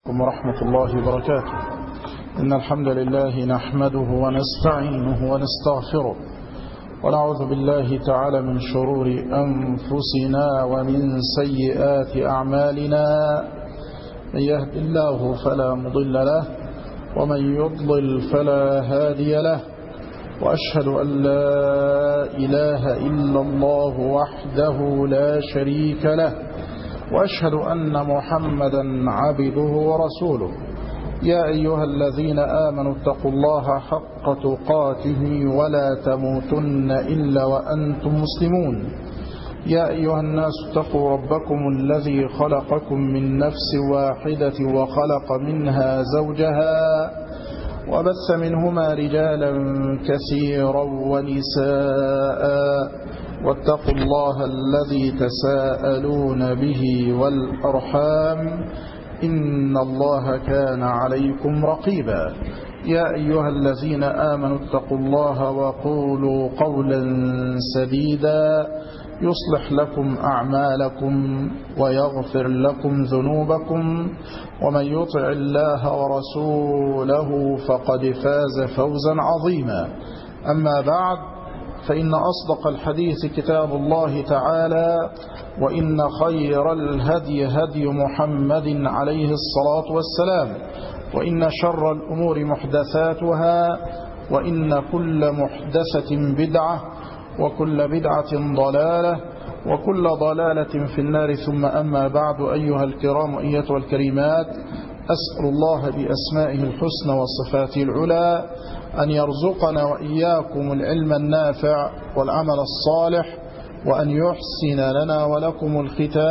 ورحمة الله وبركاته. إن الحمد لله نحمده ونستعينه ونستغفره ونعوذ بالله تعالى من شرور أنفسنا ومن سيئات أعمالنا. من يهد الله فلا مضل له ومن يضلل فلا هادي له، وأشهد أن لا إله إلا الله وحده لا شريك له، وأشهد أن محمدا عبده ورسوله. يا أيها الذين آمنوا اتقوا الله حق تقاته ولا تموتن إلا وأنتم مسلمون. يا أيها الناس اتقوا ربكم الذي خلقكم من نفس واحدة وخلق منها زوجها وبث منهما رجالا كثيرا ونساء، واتقوا الله الذي تساءلون به والأرحام إن الله كان عليكم رقيبا. يا أيها الذين آمنوا اتقوا الله وقولوا قولا سديدا يصلح لكم أعمالكم ويغفر لكم ذنوبكم، ومن يطع الله ورسوله فقد فاز فوزا عظيما. أما بعد، فإن أصدق الحديث كتاب الله تعالى، وإن خير الهدي هدي محمد عليه الصلاة والسلام، وإن شر الأمور محدثاتها، وإن كل محدثة بدعة، وكل بدعة ضلالة، وكل ضلالة في النار. ثم أما بعد، أيها الكرام أيتها الكريمات، أسأل الله بأسمائه الحسنى وصفاته العلى أن يرزقنا وإياكم العلم النافع والعمل الصالح، وأن يحسن لنا ولكم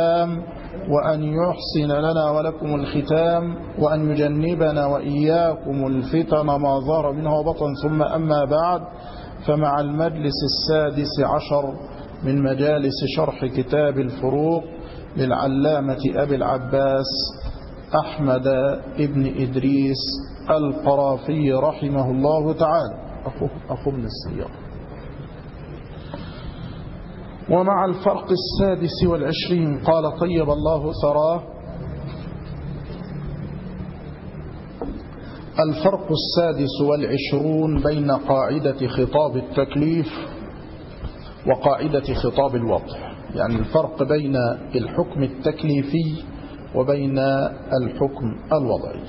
الختام، وأن يجنبنا وإياكم الفتن ما ظهر منها وبطن. ثم أما بعد، فمع المجلس 16 من مجالس شرح كتاب الفروق للعلامة أبي العباس أحمد ابن إدريس القرافي رحمه الله تعالى. أخو من السيارة. ومع الفرق 26 قال طيب الله ثراه: الفرق 26 بين قاعدة خطاب التكليف وقاعدة خطاب الوضع، يعني الفرق بين الحكم التكليفي وبين الحكم الوضعي.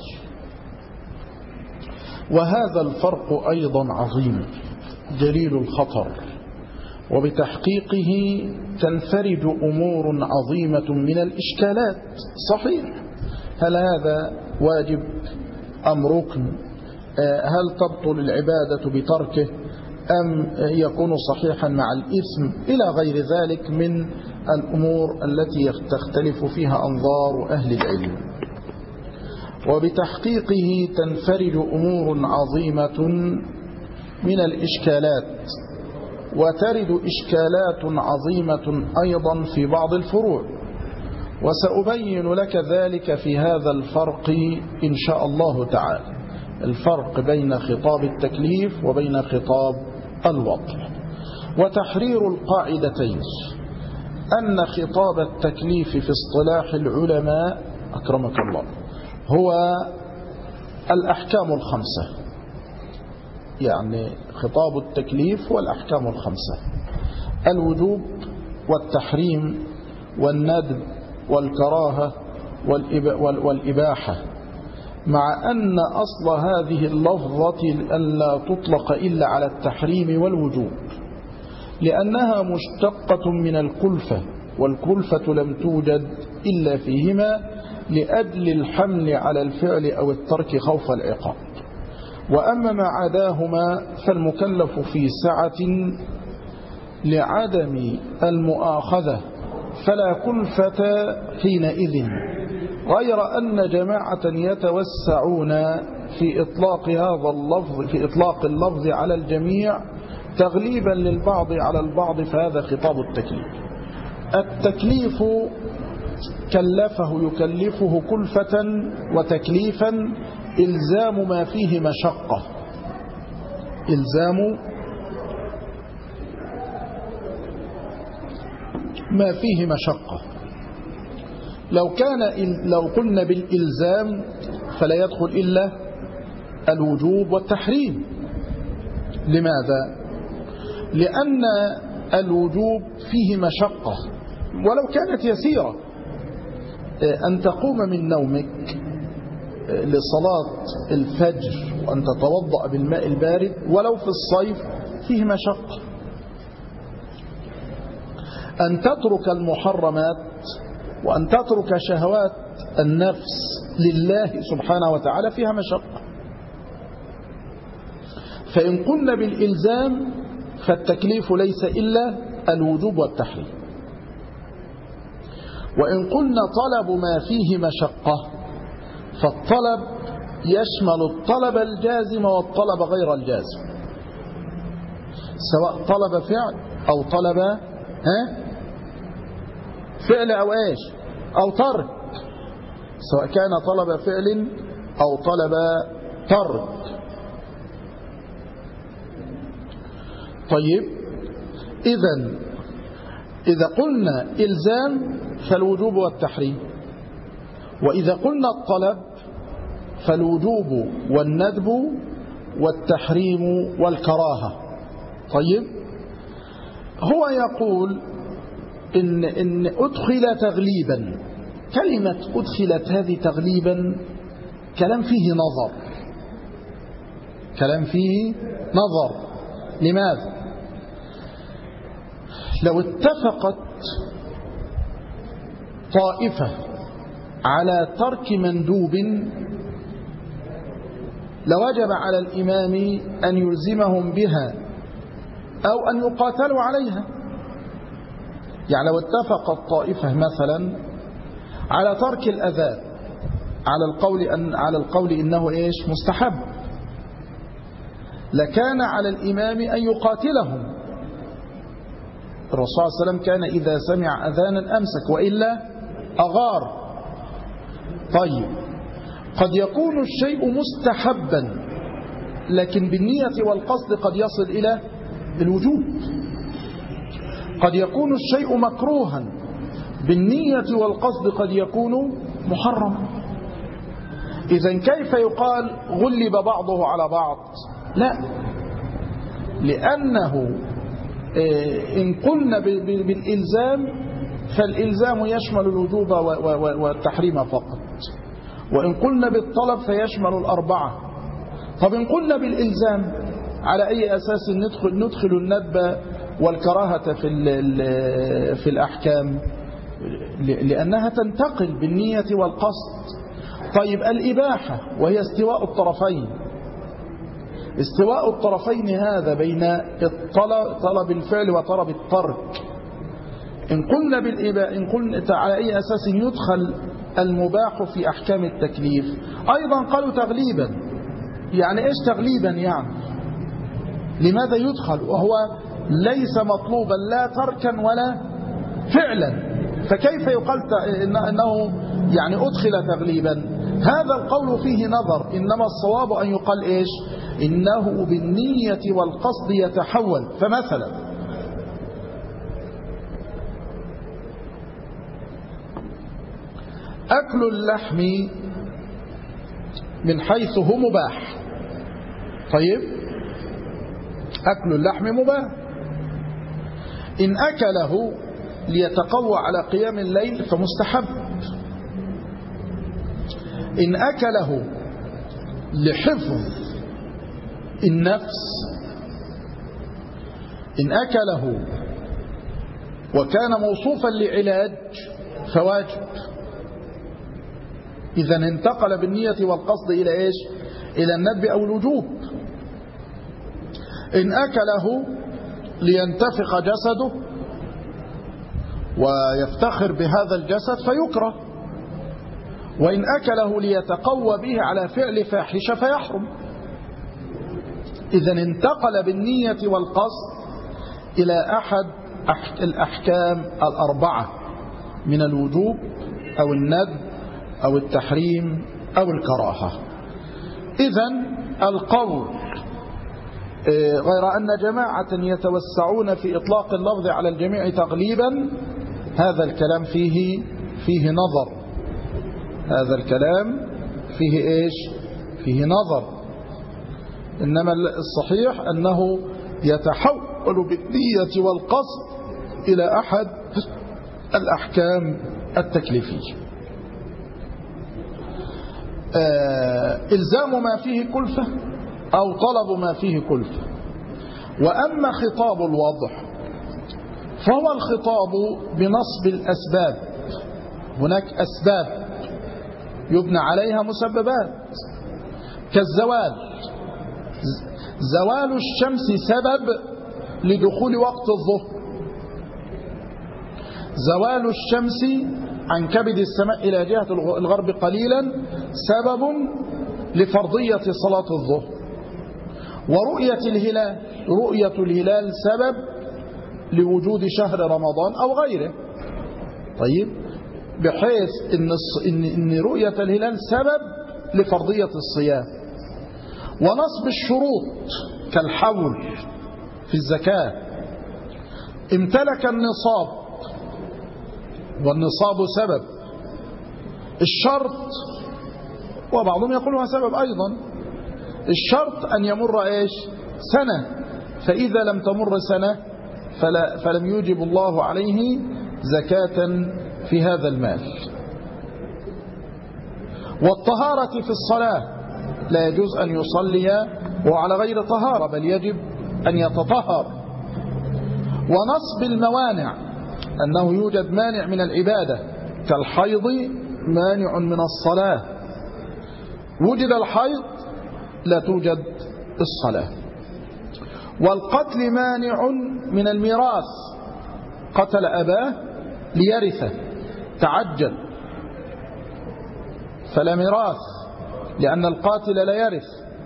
وهذا الفرق أيضا عظيم جليل الخطر، وبتحقيقه تنفرج أمور عظيمة من الإشكالات. صحيح، هل هذا واجب أم ركن؟ هل تبطل العبادة بتركه أم يكون صحيحا مع الإثم؟ إلى غير ذلك من الأمور التي تختلف فيها أنظار أهل العلم. وبتحقيقه تنفرج أمور عظيمة من الإشكالات، وترد إشكالات عظيمة أيضا في بعض الفروع، وسأبين لك ذلك في هذا الفرق إن شاء الله تعالى، الفرق بين خطاب التكليف وبين خطاب الوضع. وتحرير القاعدتين أن خطاب التكليف في اصطلاح العلماء أكرمك الله هو الأحكام الخمسة، يعني خطاب التكليف والأحكام الخمسة: الوجوب والتحريم والندب والكراهة والإباحة، مع أن أصل هذه اللفظة ألا تطلق إلا على التحريم والوجوب، لأنها مشتقة من الكلفة، والكلفة لم توجد إلا فيهما لأجل الحمل على الفعل أو الترك خوف العقاب. وأما ما عداهما فالمكلف في سعة لعدم المؤاخذة فلا كلفة حينئذ، غير أن جماعة يتوسعون في إطلاق اللفظ على الجميع تغليبا للبعض على البعض، فهذا خطاب التكليف. التكليف يكلفه كلفة وتكليفا إلزام ما فيه مشقة، إلزام ما فيه مشقة. لو قلنا بالإلزام فلا يدخل إلا الوجوب والتحريم. لماذا؟ لأن الوجوب فيه مشقة ولو كانت يسيرة. أن تقوم من نومك لصلاة الفجر وأن تتوضأ بالماء البارد ولو في الصيف فيه مشقة. أن تترك المحرمات وأن تترك شهوات النفس لله سبحانه وتعالى فيها مشقة. فإن قلنا بالإلزام فالتكليف ليس إلا الوجوب والتحريم. وإن قلنا طلب ما فيه مشقة فالطلب يشمل الطلب الجازم والطلب غير الجازم، سواء طلب فعل أو طلب فعل أو إيش أو ترك، سواء كان طلب فعل أو طلب ترك. طيب إذا قلنا إلزام فالوجوب والتحريم، وإذا قلنا الطلب فالوجوب والندب والتحريم والكراهة. طيب هو يقول إن أدخل تغليبا. كلمة أدخلت هذه تغليبا كلام فيه نظر، كلام فيه نظر. لماذا؟ لو اتفقت طائفة على ترك مندوب لوجب على الإمام أن يلزمهم بها أو أن يقاتلوا عليها. يعني لو اتفقت طائفة مثلا على ترك الأذان على القول إنه إيش مستحب، لكان على الإمام أن يقاتلهم. الرسول صلى الله عليه وسلم كان إذا سمع أذانا أمسك وإلا أغار. طيب قد يكون الشيء مستحبا لكن بالنية والقصد قد يصل إلى الوجوب. قد يكون الشيء مكروها بالنية والقصد قد يكون محرما. إذن كيف يقال غلب بعضه على بعض؟ لا، لأنه إن قلنا بالإلزام فالإلزام يشمل الوجوب والتحريم فقط، وإن قلنا بالطلب فيشمل الأربعة. طب إن قلنا بالإلزام على أي أساس ندخل الندب والكراهة في الأحكام؟ لأنها تنتقل بالنية والقصد. طيب الإباحة وهي استواء الطرفين، استواء الطرفين هذا بين طلب الفعل وطلب الترك. إن قلنا بالإباحة إن قلنا على أي أساس يدخل المباح في أحكام التكليف؟ أيضا قالوا تغليبا. يعني إيش تغليبا؟ يعني لماذا يدخل وهو ليس مطلوبا لا تركا ولا فعلا؟ فكيف يقال إنه يعني أدخل تغليبا؟ هذا القول فيه نظر، إنما الصواب أن يقال إيش؟ إنه بالنية والقصد يتحول. فمثلا أكل اللحم من حيث هو مباح. طيب أكل اللحم مباح. إن أكله ليتقوى على قيام الليل فمستحب. إن أكله لحفظ النفس، إن أكله وكان موصوفا لعلاج فواجب. إذا انتقل بالنية والقصد إلى إيش؟ إلى الندب أو الوجوب. إن أكله لينتفخ جسده ويفتخر بهذا الجسد فيكره، وإن أكله ليتقوى به على فعل فاحشة فيحرم. إذا انتقل بالنية والقصد إلى أحد الأحكام الأربعة من الوجوب أو الندب أو التحريم أو الكراهة. إذن القول غير أن جماعة يتوسعون في إطلاق اللفظ على الجميع تغليبا، هذا الكلام فيه نظر. هذا الكلام فيه إيش؟ فيه نظر. إنما الصحيح أنه يتحول بالنية والقصد إلى أحد الأحكام التكليفية. إلزام ما فيه كلفة أو طلب ما فيه كلفة. وأما خطاب الوضع فهو الخطاب بنصب الأسباب. هناك أسباب يبنى عليها مسببات كالزوال. زوال الشمس سبب لدخول وقت الظهر. زوال الشمس عن كبد السماء إلى جهة الغرب قليلا سبب لفرضية صلاة الظهر. ورؤية الهلال، رؤية الهلال سبب لوجود شهر رمضان أو غيره. طيب، بحيث إن رؤية الهلال سبب لفرضية الصيام. ونصب الشروط كالحول في الزكاة. امتلك النصاب، والنصاب سبب. الشرط، وبعضهم يقولها سبب أيضا، الشرط أن يمر إيش؟ سنة. فإذا لم تمر سنة فلم يوجب الله عليه زكاة في هذا المال. والطهارة في الصلاة، لا يجوز أن يصلي وعلى غير طهارة، بل يجب أن يتطهر. ونصب الموانع، أنه يوجد مانع من العبادة كالحيض مانع من الصلاة. وجد الحيض لا توجد الصلاة. والقتل مانع من الميراث، قتل أباه ليرثه تعجل فلا ميراث لأن القاتل لا يرث.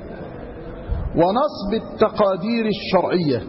ونصب التقادير الشرعية،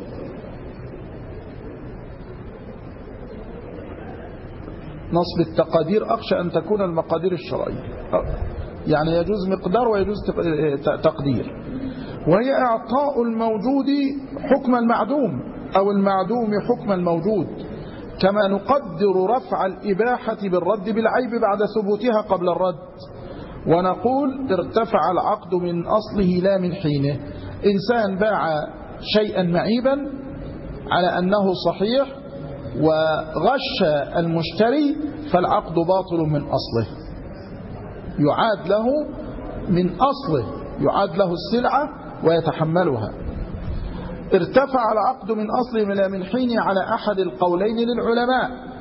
نصب التقادير أخشى أن تكون المقادير الشرعية، يعني يجوز مقدار ويجوز تقدير، وهي إعطاء الموجود حكم المعدوم أو المعدوم حكم الموجود، كما نقدر رفع الإباحة بالرد بالعيب بعد ثبوتها قبل الرد، ونقول ارتفع العقد من أصله لا من حينه. إنسان باع شيئا معيبا على أنه صحيح وغش المشتري فالعقد باطل من أصله، يعاد له من أصله، يعاد له السلعة ويتحملها. ارتفع العقد من أصله لا من حينه على أحد القولين للعلماء.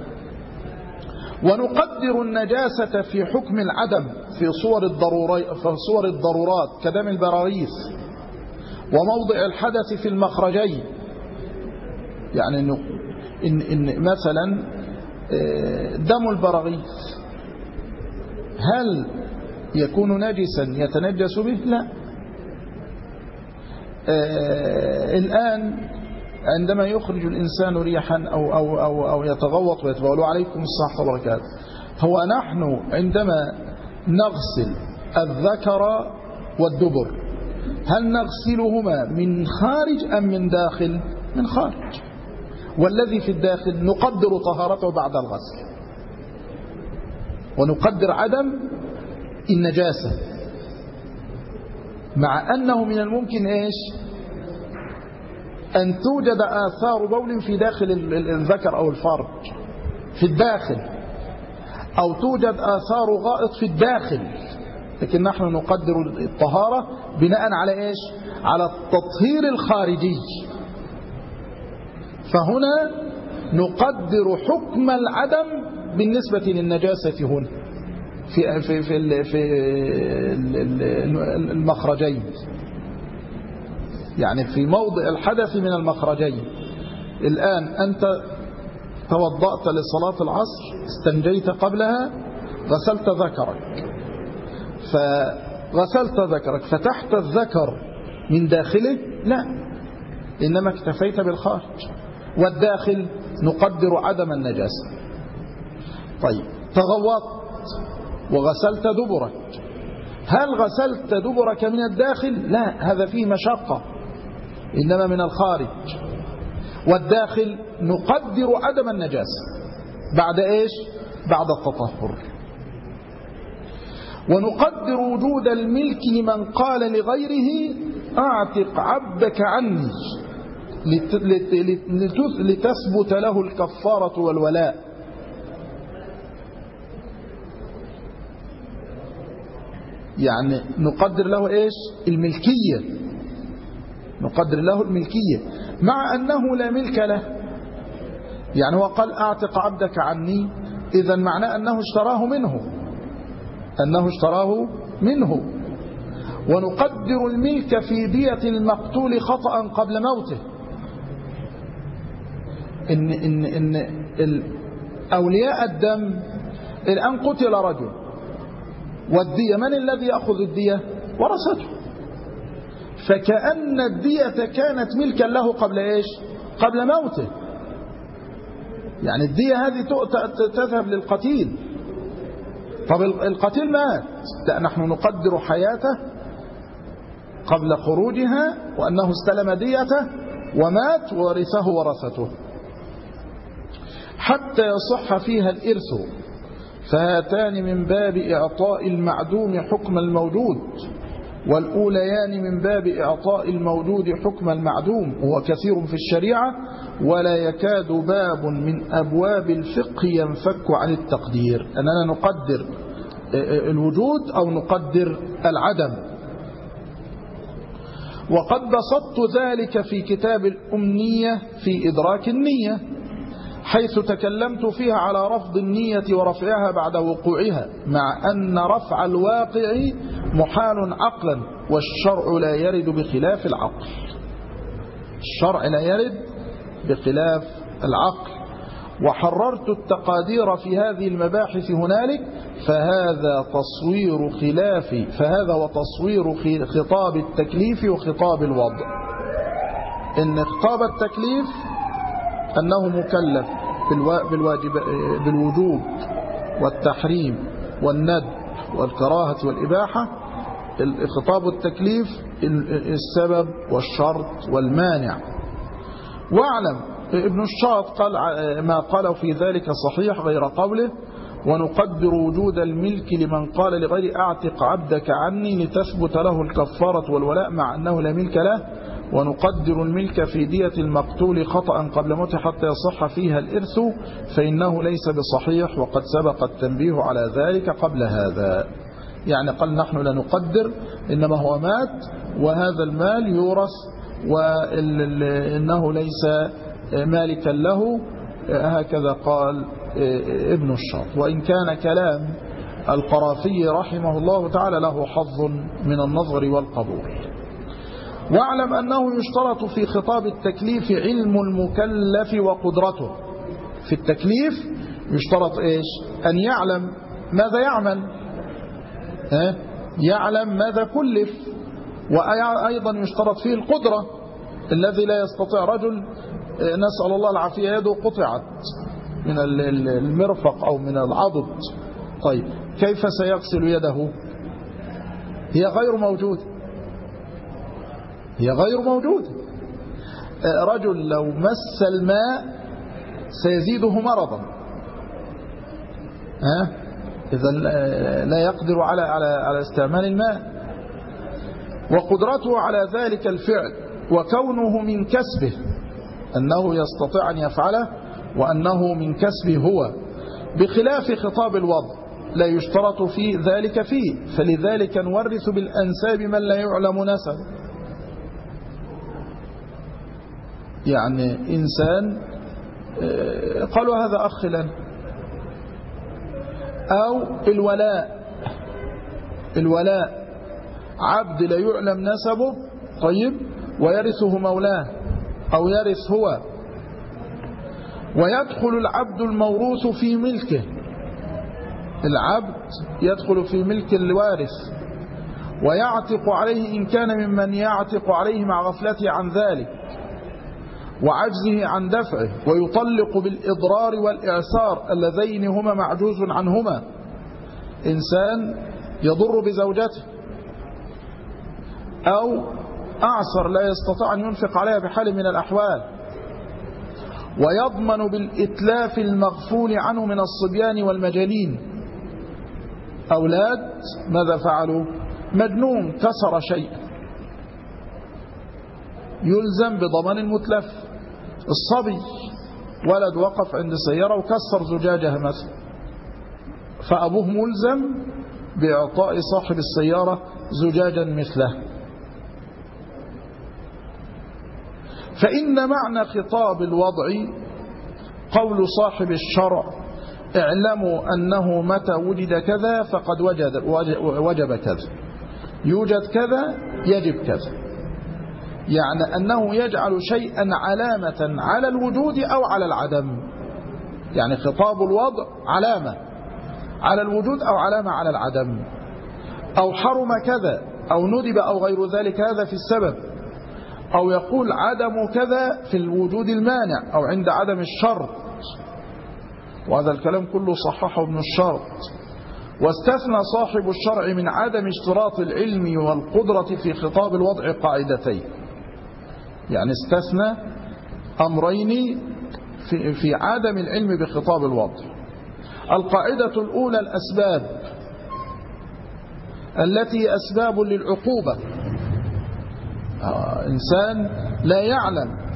ونقدر النجاسة في حكم العدم في صور الضرورات كدم البراريث. وموضع الحدث في المخرجين، يعني إن مثلا دم البراغيث هل يكون نجسا يتنجس به؟ لا. الآن عندما يخرج الإنسان ريحا أو يتغوط ويتبول عليكم الصحة والبركات، هو نحن عندما نغسل الذكر والدبر هل نغسلهما من خارج أم من داخل؟ من خارج. والذي في الداخل نقدر طهارته بعد الغسل، ونقدر عدم النجاسة، مع أنه من الممكن إيش؟ أن توجد آثار بول في داخل الذكر أو الفرج في الداخل، أو توجد آثار غائط في الداخل، لكن نحن نقدر الطهارة بناء على إيش؟ على التطهير الخارجي. فهنا نقدر حكم العدم بالنسبة للنجاسة هنا في المخرجين، يعني في موضع الحدث من المخرجين. الآن أنت توضأت لصلاة العصر، استنجيت قبلها، غسلت ذكرك فتحت الذكر من داخله؟ لا، إنما اكتفيت بالخارج. والداخل نقدر عدم النجاسة. طيب، تغوطت وغسلت دبرك، هل غسلت دبرك من الداخل؟ لا، هذا فيه مشقة، إنما من الخارج. والداخل نقدر عدم النجاسة بعد إيش؟ بعد التطهر. ونقدر وجود الملك لمن قال لغيره أعتق عبدك عني لتثبت له الكفارة والولاء. يعني نقدر له إيش؟ الملكية، نقدر له الملكية مع أنه لا ملك له. يعني هو قال أعتق عبدك عني، إذا معناه أنه اشتراه منه، أنه اشتراه منه. ونقدر الملك في دية المقتول خطأ قبل موته. إن أولياء الدم الآن قتل رجل، والدية من الذي يأخذ الدية؟ ورثته. فكأن الدية كانت ملكا له قبل إيش؟ قبل موته. يعني الدية هذه تذهب للقتيل. طب القتيل مات، لا، نحن نقدر حياته قبل خروجها وأنه استلم ديته ومات وورثه ورثته حتى يصح فيها الإرث. فهاتان من باب إعطاء المعدوم حكم الموجود، والأوليان من باب إعطاء الموجود حكم المعدوم، وهو كثير في الشريعة ولا يكاد باب من أبواب الفقه ينفك عن التقدير. أننا نقدر الوجود أو نقدر العدم. وقد بسطت ذلك في كتاب الأمنية في إدراك النية، حيث تكلمت فيها على رفض النية ورفعها بعد وقوعها، مع أن رفع الواقع محال عقلا، والشرع لا يرد بخلاف العقل. الشرع لا يرد بخلاف العقل. وحررت التقادير في هذه المباحث هنالك، فهذا وتصوير خطاب التكليف وخطاب الوضع. إن خطاب التكليف أنه مكلف بالوجوب والتحريم والندب والكراهة والإباحة. خطاب التكليف السبب والشرط والمانع. واعلم ابن الشاط قال ما قاله في ذلك صحيح غير قوله ونقدر وجود الملك لمن قال لغير أعتق عبدك عني لتثبت له الكفارة والولاء مع أنه لا ملك له، ونقدر الملك في دية المقتول خطأ قبل موته حتى يصح فيها الإرث، فإنه ليس بصحيح وقد سبق التنبيه على ذلك قبل هذا. يعني قال نحن لا نقدر، إنما هو مات وهذا المال يورث وإنه ليس مالكا له، هكذا قال ابن الشاط. وإن كان كلام القرافي رحمه الله تعالى له حظ من النظر والقبول. واعلم أنه يشترط في خطاب التكليف علم المكلف وقدرته. في التكليف يشترط إيش؟ أن يعلم ماذا يعمل، يعلم ماذا كلف. وأيضا يشترط فيه القدرة. الذي لا يستطيع رجل نسأل الله العافية يده قطعت من المرفق أو من العضد، طيب كيف سيغسل يده؟ هي غير موجودة، هي غير موجودة. رجل لو مس الماء سيزيده مرضا، إذا لا يقدر على استعمال الماء. وقدرته على ذلك الفعل وكونه من كسبه، أنه يستطيع أن يفعله وأنه من كسبه هو، بخلاف خطاب الوضع لا يشترط في ذلك فيه. فلذلك نورث بالأنساب من لا يعلم نسب. يعني إنسان قالوا هذا أخ لنا، أو الولاء عبد لا يعلم نسبه، طيب، ويرثه مولاه أو يرث هو، ويدخل العبد الموروث في ملكه. العبد يدخل في ملك الوارث ويعتق عليه إن كان ممن يعتق عليه مع غفلته عن ذلك وعجزه عن دفعه، ويطلق بالإضرار والإعسار اللذين هما معجوز عنهما. إنسان يضر بزوجته أو أعسر لا يستطيع أن ينفق عليها بحال من الأحوال، ويضمن بالإتلاف المغفول عنه من الصبيان والمجانين. أولاد ماذا فعلوا؟ مجنون كسر شيئا يلزم بضمان المتلف. الصبي ولد وقف عند سيارة وكسر زجاجها مثلا، فأبوه ملزم بإعطاء صاحب السيارة زجاجا مثله. فإن معنى خطاب الوضع قول صاحب الشرع اعلموا أنه متى وجد كذا فقد وجب كذا، يوجد كذا يجب كذا، يعني أنه يجعل شيئا علامة على الوجود أو على العدم. يعني خطاب الوضع علامة على الوجود أو علامة على العدم، أو حرم كذا أو ندب أو غير ذلك، هذا في السبب، أو يقول عدم كذا في الوجود المانع أو عند عدم الشرط، وهذا الكلام كله صححه ابن الشرط. واستثنى صاحب الشرع من عدم اشتراط العلم والقدرة في خطاب الوضع قاعدتين، يعني استثنى أمرين في عدم العلم بخطاب الوضع. القاعدة الأولى الأسباب التي أسباب للعقوبة. إنسان لا يعلم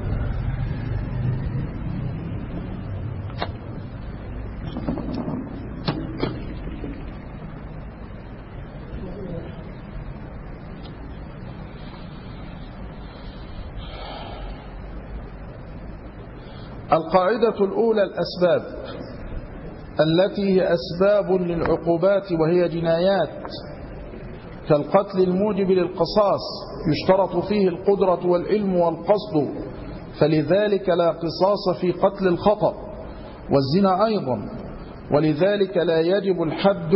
القاعدة الأولى الأسباب التي هي أسباب للعقوبات وهي جنايات كالقتل الموجب للقصاص يشترط فيه القدرة والعلم والقصد، فلذلك لا قصاص في قتل الخطأ، والزنا أيضا، ولذلك لا يجب الحد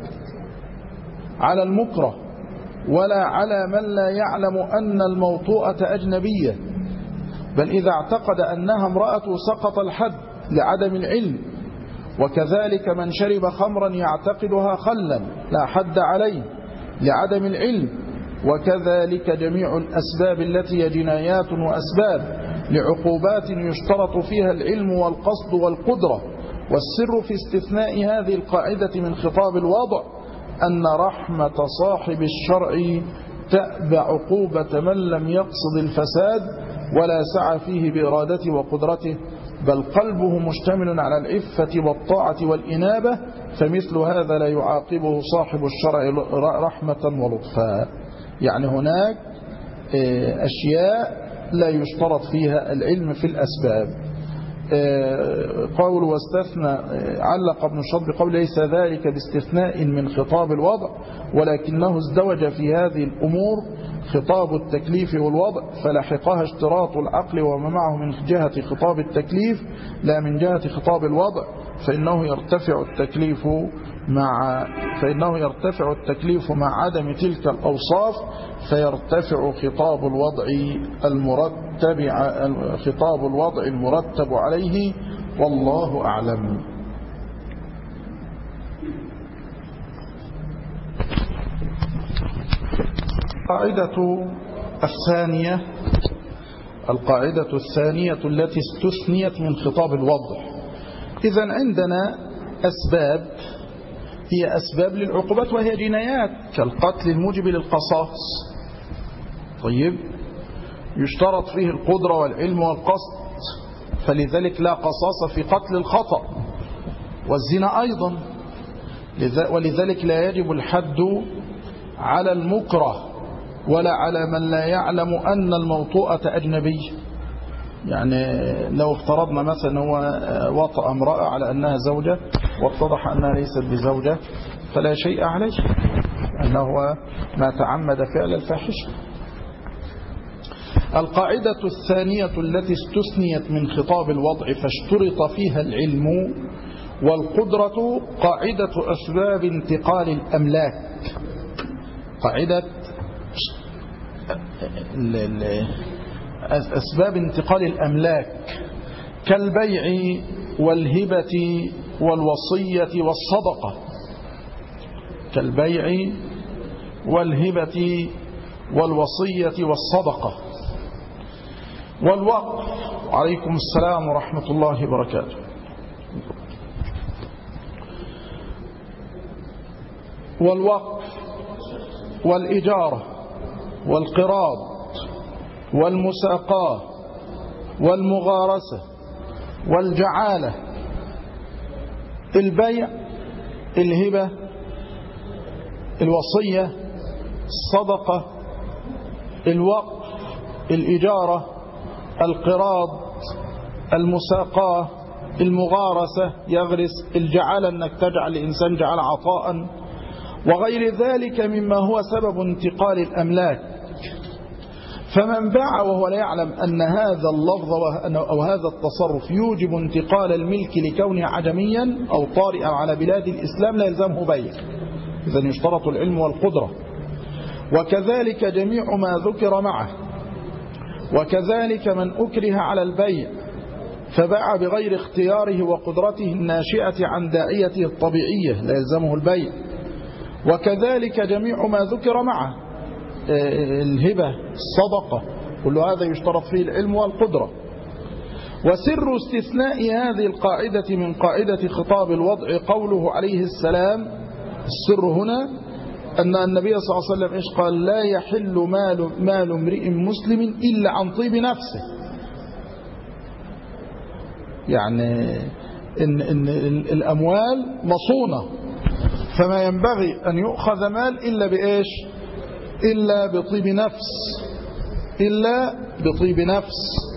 على المكره ولا على من لا يعلم أن الموطوءة أجنبية، بل إذا اعتقد أنها امرأة سقط الحد لعدم العلم، وكذلك من شرب خمرا يعتقدها خلا لا حد عليه لعدم العلم، وكذلك جميع الأسباب التي هي جنايات وأسباب لعقوبات يشترط فيها العلم والقصد والقدرة. والسر في استثناء هذه القاعدة من خطاب الوضع أن رحمة صاحب الشرع تأبى عقوبة من لم يقصد الفساد ولا سعى فيه بإرادته وقدرته، بل قلبه مشتمل على العفة والطاعة والإنابة، فمثل هذا لا يعاقبه صاحب الشرع رحمة ولطفا. يعني هناك أشياء لا يشترط فيها العلم في الأسباب. قول واستثنى علق ابن الشط بقول ليس ذلك باستثناء من خطاب الوضع، ولكنه ازدوج في هذه الأمور خطاب التكليف والوضع، فلحقها اشتراط العقل وما معه من جهة خطاب التكليف لا من جهة خطاب الوضع، فإنه يرتفع التكليف مع عدم تلك الأوصاف، فيرتفع خطاب الوضع المرتب عليه، والله أعلم. القاعدة الثانية التي استثنيت من خطاب الوضع. إذن عندنا أسباب هي أسباب للعقوبات وهي جنايات كالقتل الموجب للقصاص، طيب يشترط فيه القدرة والعلم والقصد، فلذلك لا قصاص في قتل الخطأ، والزنا أيضا، ولذلك لا يجب الحد على المكره ولا على من لا يعلم أن الموطوءة أجنبي. يعني لو افترضنا مثلا هو وطأ امرأة على أنها زوجة واتضح أنها ليست بزوجة فلا شيء عليه، أنه ما تعمد فعل الفاحشة. القاعدة الثانية التي استثنيت من خطاب الوضع فاشترط فيها العلم والقدرة قاعدة أسباب انتقال الأملاك. قاعدة أسباب انتقال الأملاك كالبيع والهبة والوصية والصدقة، كالبيع والهبة والوصية والصدقة والوقف. عليكم السلام ورحمة الله وبركاته. والوقف والإجارة والقراض والمساقاة والمغارسة والجعالة، البيع، الهبة، الوصية، الصدقة، الوقف، الإجارة، القراض، المساقاة، المغارسة يغرس، الجعالة أنك تجعل الإنسان جعل عطاء، وغير ذلك مما هو سبب انتقال الأملاك. فمن باع وهو لا يعلم أن هذا اللفظ أو هذا التصرف يوجب انتقال الملك لكونه عجميا أو طارئا على بلاد الإسلام لا يلزمه بيع، إذن يشترط العلم والقدرة. وكذلك جميع ما ذكر معه، وكذلك من أكره على البيع فباع بغير اختياره وقدرته الناشئة عن داعيته الطبيعية لا يلزمه البيع. وكذلك جميع ما ذكر معه، الهبة، الصدقة، كل هذا يشترط فيه العلم والقدرة. وسر استثناء هذه القاعدة من قاعدة خطاب الوضع قوله عليه السلام، السر هنا أن النبي صلى الله عليه وسلم قال: لا يحل مال امرئ مسلم إلا عن طيب نفسه. يعني إن الأموال مصونة، فما ينبغي أن يؤخذ مال إلا بإيش؟ إلا بطيب نفس، إلا بطيب نفس.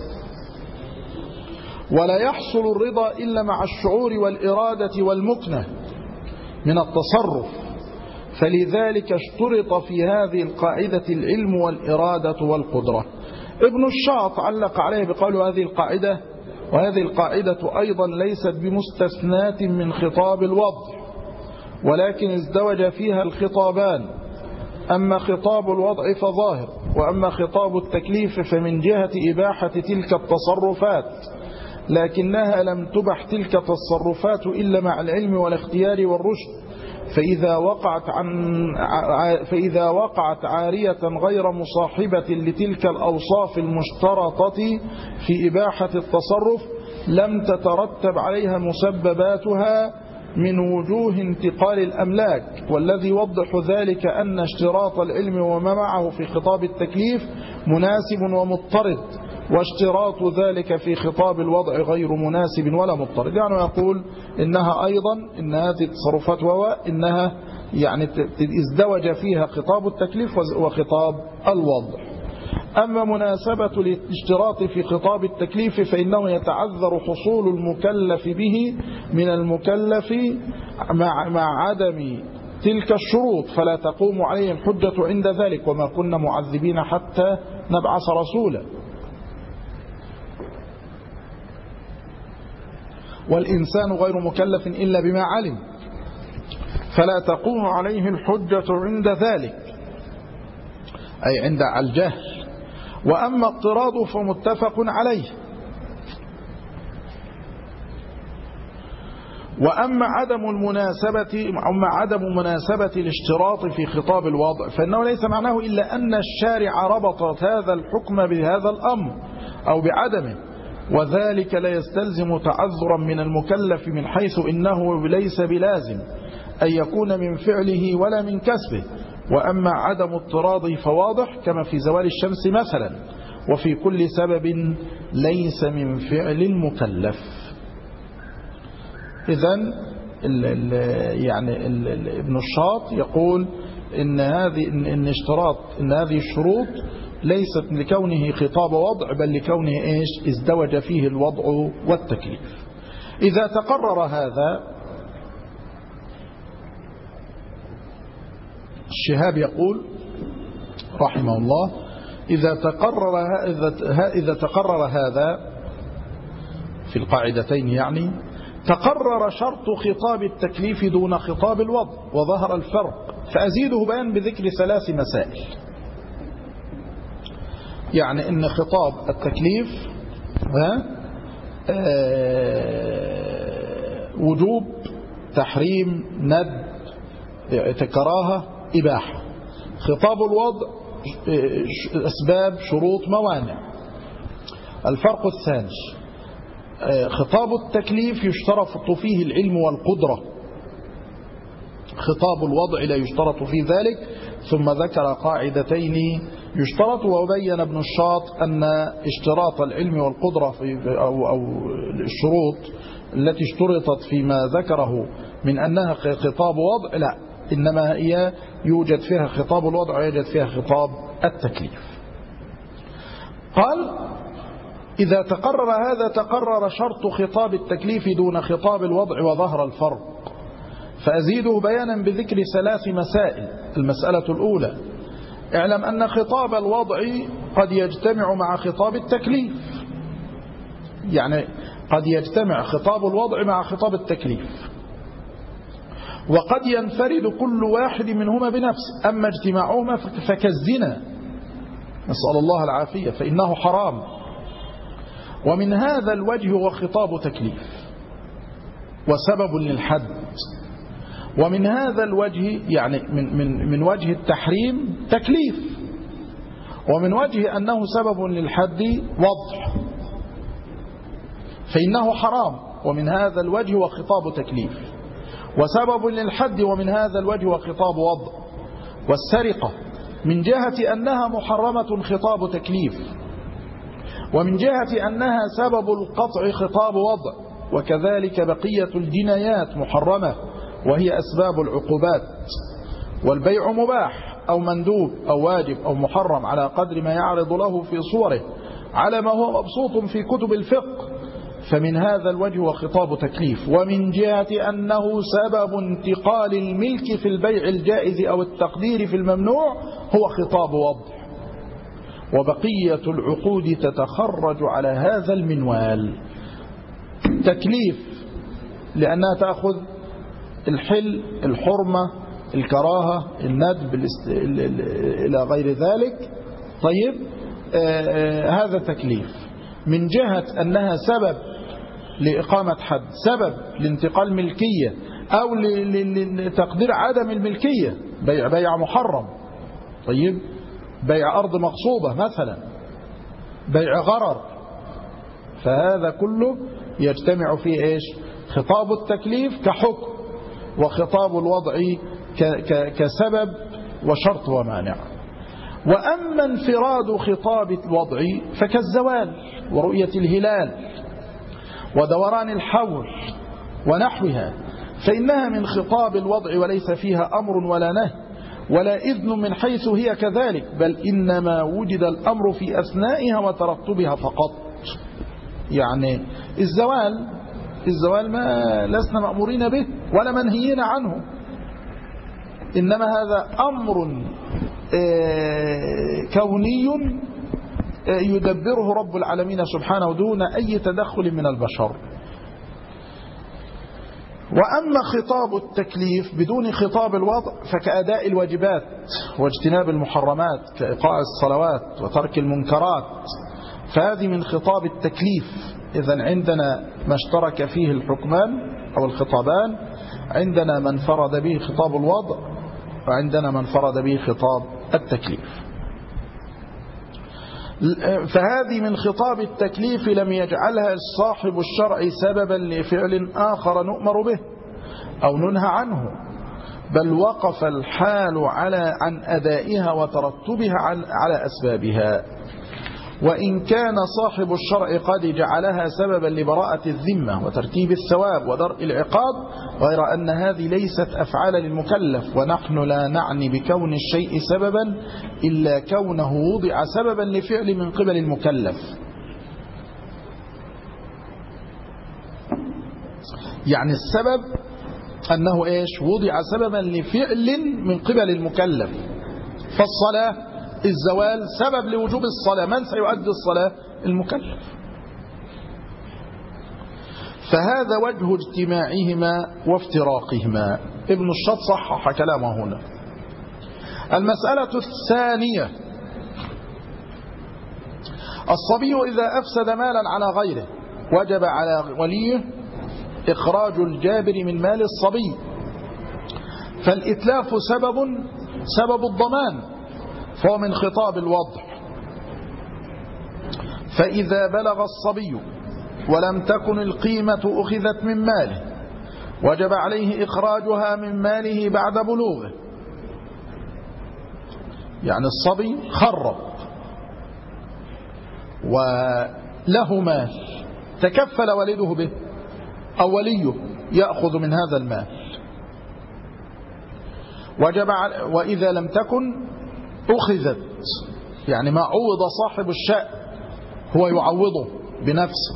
ولا يحصل الرضا إلا مع الشعور والإرادة والمكنة من التصرف، فلذلك اشترط في هذه القاعدة العلم والإرادة والقدرة. ابن الشاط علق عليه بقول هذه القاعدة، وهذه القاعدة أيضا ليست بمستثناة من خطاب الوضع، ولكن ازدوج فيها الخطابان، أما خطاب الوضع فظاهر، وأما خطاب التكليف فمن جهة إباحة تلك التصرفات، لكنها لم تبح تلك التصرفات إلا مع العلم والاختيار والرشد، فإذا وقعت عارية غير مصاحبة لتلك الأوصاف المشترطة في إباحة التصرف لم تترتب عليها مسبباتها من وجوه انتقال الأملاك. والذي يوضح ذلك أن اشتراط العلم وما معه في خطاب التكليف مناسب ومضطرد، واشتراط ذلك في خطاب الوضع غير مناسب ولا مضطرد. يعني يقول إنها أيضا إن هذه التصرفات إنها يعني ازدوج فيها خطاب التكليف وخطاب الوضع. أما مناسبة الاشتراط في خطاب التكليف فإنه يتعذر حصول المكلف به من المكلف مع عدم تلك الشروط، فلا تقوم عليه الحجة عند ذلك، وما كنا معذبين حتى نبعث رسولا. والإنسان غير مكلف إلا بما علم، فلا تقوم عليه الحجة عند ذلك، أي عند الجهل. وأما اضطراد فمتفق عليه. وأما عدم مناسبة الاشتراط في خطاب الوضع فإنه ليس معناه إلا أن الشارع ربط هذا الحكم بهذا الأمر أو بعدمه، وذلك لا يستلزم تعذرا من المكلف من حيث إنه ليس بلازم أن يكون من فعله ولا من كسبه. وأما عدم اضطراده فواضح، كما في زوال الشمس مثلا، وفي كل سبب ليس من فعل المكلف. إذن يعني ابن الشاط يقول إن هذه الشروط ليست لكونه خطاب وضع، بل لكونه ازدوج فيه الوضع والتكليف. إذا تقرر هذا، الشهاب يقول رحمه الله: إذا تقرر هذا في القاعدتين، يعني تقرر شرط خطاب التكليف دون خطاب الوضع وظهر الفرق، فأزيده بيان بذكر 3 مسائل. يعني إن خطاب التكليف وجوب، تحريم، ند، كراهة، إباحة. خطاب الوضع أسباب، شروط، موانع. الفرق الثاني: خطاب التكليف يشترط فيه العلم والقدرة. خطاب الوضع لا يشترط في ذلك، ثم ذكر قاعدتين يشترط. وبين ابن الشاط أن اشتراط العلم والقدرة أو الشروط التي اشترطت فيما ذكره من أنها خطاب وضع، لا، إنما هي يوجد فيها خطاب الوضع ويوجد فيها خطاب التكليف. قال: إذا تقرر هذا تقرر شرط خطاب التكليف دون خطاب الوضع وظهر الفرق. فأزيده بيانا بذكر 3 مسائل. المسألة الأولى: اعلم أن خطاب الوضع قد يجتمع مع خطاب التكليف، يعني قد يجتمع خطاب الوضع مع خطاب التكليف، وقد ينفرد كل واحد منهما بنفسه. أما اجتماعهما فكالزنا، نسأل الله العافية، فإنه حرام. ومن هذا الوجه هو خطاب تكليف وسبب للحد. ومن هذا الوجه يعني من وجه التحريم تكليف، ومن وجه أنه سبب للحد وضع، فإنه حرام. ومن هذا الوجه هو خطاب تكليف وسبب للحد، ومن هذا الوجه هو خطاب وضع. والسرقة من جهة أنها محرمة خطاب تكليف، ومن جهة أنها سبب القطع خطاب وضع. وكذلك بقية الجنايات محرمة وهي أسباب العقوبات. والبيع مباح أو مندوب أو واجب أو محرم على قدر ما يعرض له في صوره على ما هو مبسوط في كتب الفقه، فمن هذا الوجه هو خطاب تكليف. ومن جهة أنه سبب انتقال الملك في البيع الجائز أو التقدير في الممنوع هو خطاب وضع. وبقية العقود تتخرج على هذا المنوال. تكليف لأنها تأخذ الحل، الحرمة، الكراهة، الندب، إلى غير ذلك. طيب، هذا تكليف من جهة أنها سبب لإقامة حد، سبب لانتقال ملكية أو لتقدير عدم الملكية، بيع محرم. طيب، بيع أرض مغصوبة مثلا، بيع غرر، فهذا كله يجتمع فيه إيش؟ خطاب التكليف كحكم، وخطاب الوضع كسبب وشرط ومانع. وأما انفراد خطاب الوضع فكالزوال ورؤية الهلال ودوران الحول ونحوها، فإنها من خطاب الوضع وليس فيها أمر ولا نهي ولا إذن من حيث هي كذلك، بل إنما وجد الأمر في أثنائها وترتبها فقط. يعني الزوال ما لسنا مأمورين به ولا منهيين عنه، إنما هذا أمر كوني يدبره رب العالمين سبحانه دون أي تدخل من البشر. وأما خطاب التكليف بدون خطاب الوضع فكأداء الواجبات واجتناب المحرمات كإقاء الصلوات وترك المنكرات، فهذه من خطاب التكليف. إذن عندنا ما اشترك فيه الحكمان أو الخطابان، عندنا من فرد به خطاب الوضع وعندنا من فرد به خطاب التكليف. فهذه من خطاب التكليف لم يجعلها صاحب الشرع سببا لفعل آخر نؤمر به أو ننهى عنه، بل وقف الحال عن أدائها وترتبها على أسبابها. وإن كان صاحب الشرع قد جعلها سببا لبراءة الذمة وترتيب الثواب ودرء العقاب، غير أن هذه ليست أفعال للمكلف، ونحن لا نعني بكون الشيء سببا إلا كونه وضع سببا لفعل من قبل المكلف. يعني السبب أنه إيش؟ وضع سببا لفعل من قبل المكلف. فالصلاة، الزوال سبب لوجوب الصلاة، من سيؤدي الصلاة؟ المكلف. فهذا وجه اجتماعهما وافتراقهما. ابن الشاط صحح كلامه هنا. المسألة الثانية: الصبي إذا أفسد مالا على غيره وجب على وليه إخراج الجابر من مال الصبي، فالإتلاف سبب الضمان، فهو من خطاب الوضع. فإذا بلغ الصبي ولم تكن القيمة أخذت من ماله وجب عليه إخراجها من ماله بعد بلوغه. يعني الصبي خرب وله مال تكفل والده به أو وليه يأخذ من هذا المال، وإذا لم تكن أخذت، يعني ما عوض صاحب الشأن هو يعوضه بنفسه.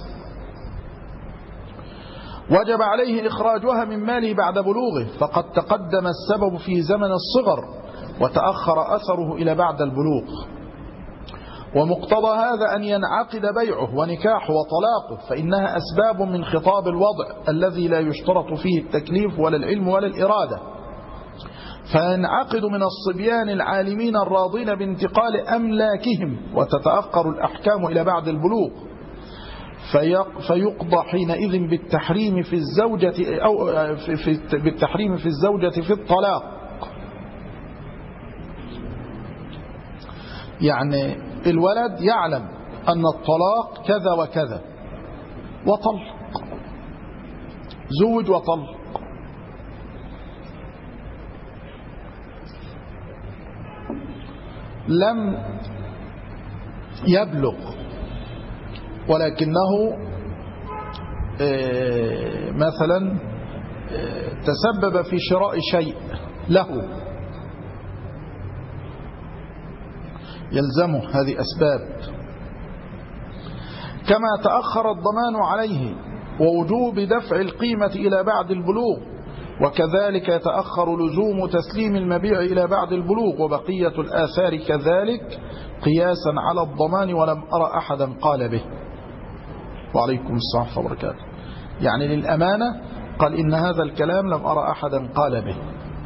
وجب عليه إخراجها من ماله بعد بلوغه، فقد تقدم السبب في زمن الصغر وتأخر أثره إلى بعد البلوغ. ومقتضى هذا أن ينعقد بيعه ونكاحه وطلاقه، فإنها أسباب من خطاب الوضع الذي لا يشترط فيه التكليف ولا العلم ولا الإرادة. فينعقد من الصبيان العالمين الراضين بانتقال أملاكهم، وتتأخر الأحكام إلى بعد البلوغ، فيقضى حينئذ بالتحريم في الزوجة أو بالتحريم في الزوجة في الطلاق. يعني الولد يعلم أن الطلاق كذا وكذا وطلق، زوج وطلق. لم يبلغ ولكنه مثلا تسبب في شراء شيء له يلزمه، هذه أسباب. كما تأخر الضمان عليه ووجوب دفع القيمة إلى بعد البلوغ، وكذلك يتأخر لزوم تسليم المبيع إلى بعد البلوغ، وبقية الآثار كذلك قياسا على الضمان، ولم أرى أحدا قال به. وعليكم السلام وبركاته. يعني للأمانة قال إن هذا الكلام لم أرى أحدا قال به.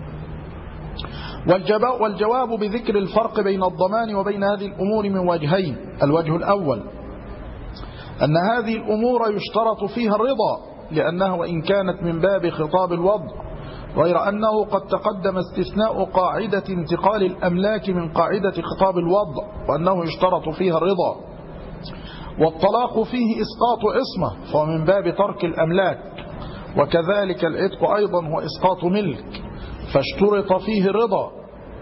والجواب بذكر الفرق بين الضمان وبين هذه الأمور من وجهين. الوجه الأول أن هذه الأمور يشترط فيها الرضا، لأنها وإن كانت من باب خطاب الوضع، غير أنه قد تقدم استثناء قاعدة انتقال الأملاك من قاعدة خطاب الوضع، وأنه يشترط فيها الرضا. والطلاق فيه إسقاط عصمة، فهو من باب ترك الأملاك، وكذلك العتق أيضا هو إسقاط ملك، فاشترط فيه الرضا.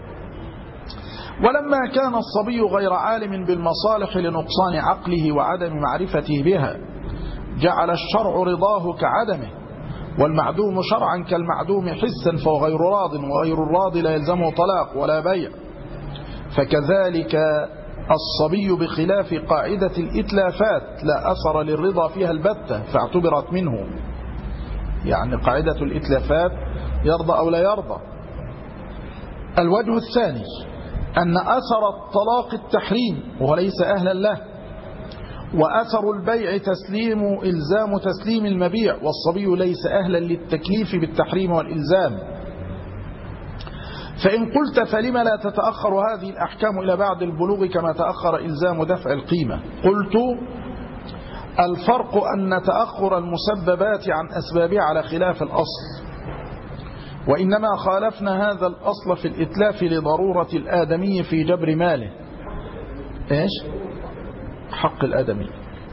ولما كان الصبي غير عالم بالمصالح لنقصان عقله وعدم معرفته بها، جعل الشرع رضاه كعدمه، والمعدوم شرعا كالمعدوم حسا فهو غير راض، وغير الراض لا يلزمه طلاق ولا بيع. فكذلك الصبي بخلاف قاعدة الإتلافات لا أثر للرضا فيها البتة، فاعتبرت منه. يعني قاعدة الإتلافات يرضى أو لا يرضى. الوجه الثاني أن أثر الطلاق التحريم وهو ليس أهلا له، وأثر البيع إلزام تسليم المبيع، والصبي ليس أهلا للتكليف بالتحريم والإلزام. فإن قلت فلما لا تتأخر هذه الأحكام إلى بعد البلوغ كما تأخر إلزام دفع القيمة؟ قلت الفرق أن تأخر المسببات عن أسبابها على خلاف الأصل، وإنما خالفنا هذا الأصل في الإتلاف لضرورة الآدمي في جبر ماله. إيش؟ حق الآدمي.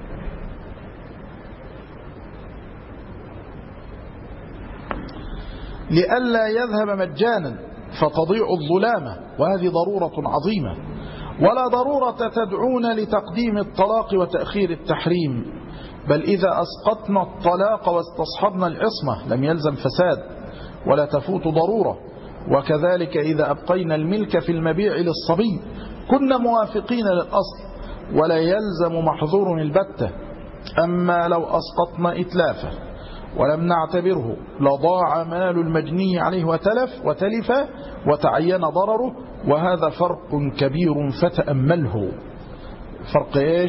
لئلا يذهب مجانا فتضيع الظلامة، وهذه ضرورة عظيمة، ولا ضرورة تدعون لتقديم الطلاق وتأخير التحريم، بل إذا أسقطنا الطلاق واستصحبنا العصمة لم يلزم فساد ولا تفوت ضرورة. وكذلك إذا أبقينا الملك في المبيع للصبي كنا موافقين للأصل ولا يلزم محظور البتة. أما لو أسقطنا إتلافه ولم نعتبره لضاع مال المجني عليه وتلف وتعين ضرره، وهذا فرق كبير فتأمله. فرق إيش؟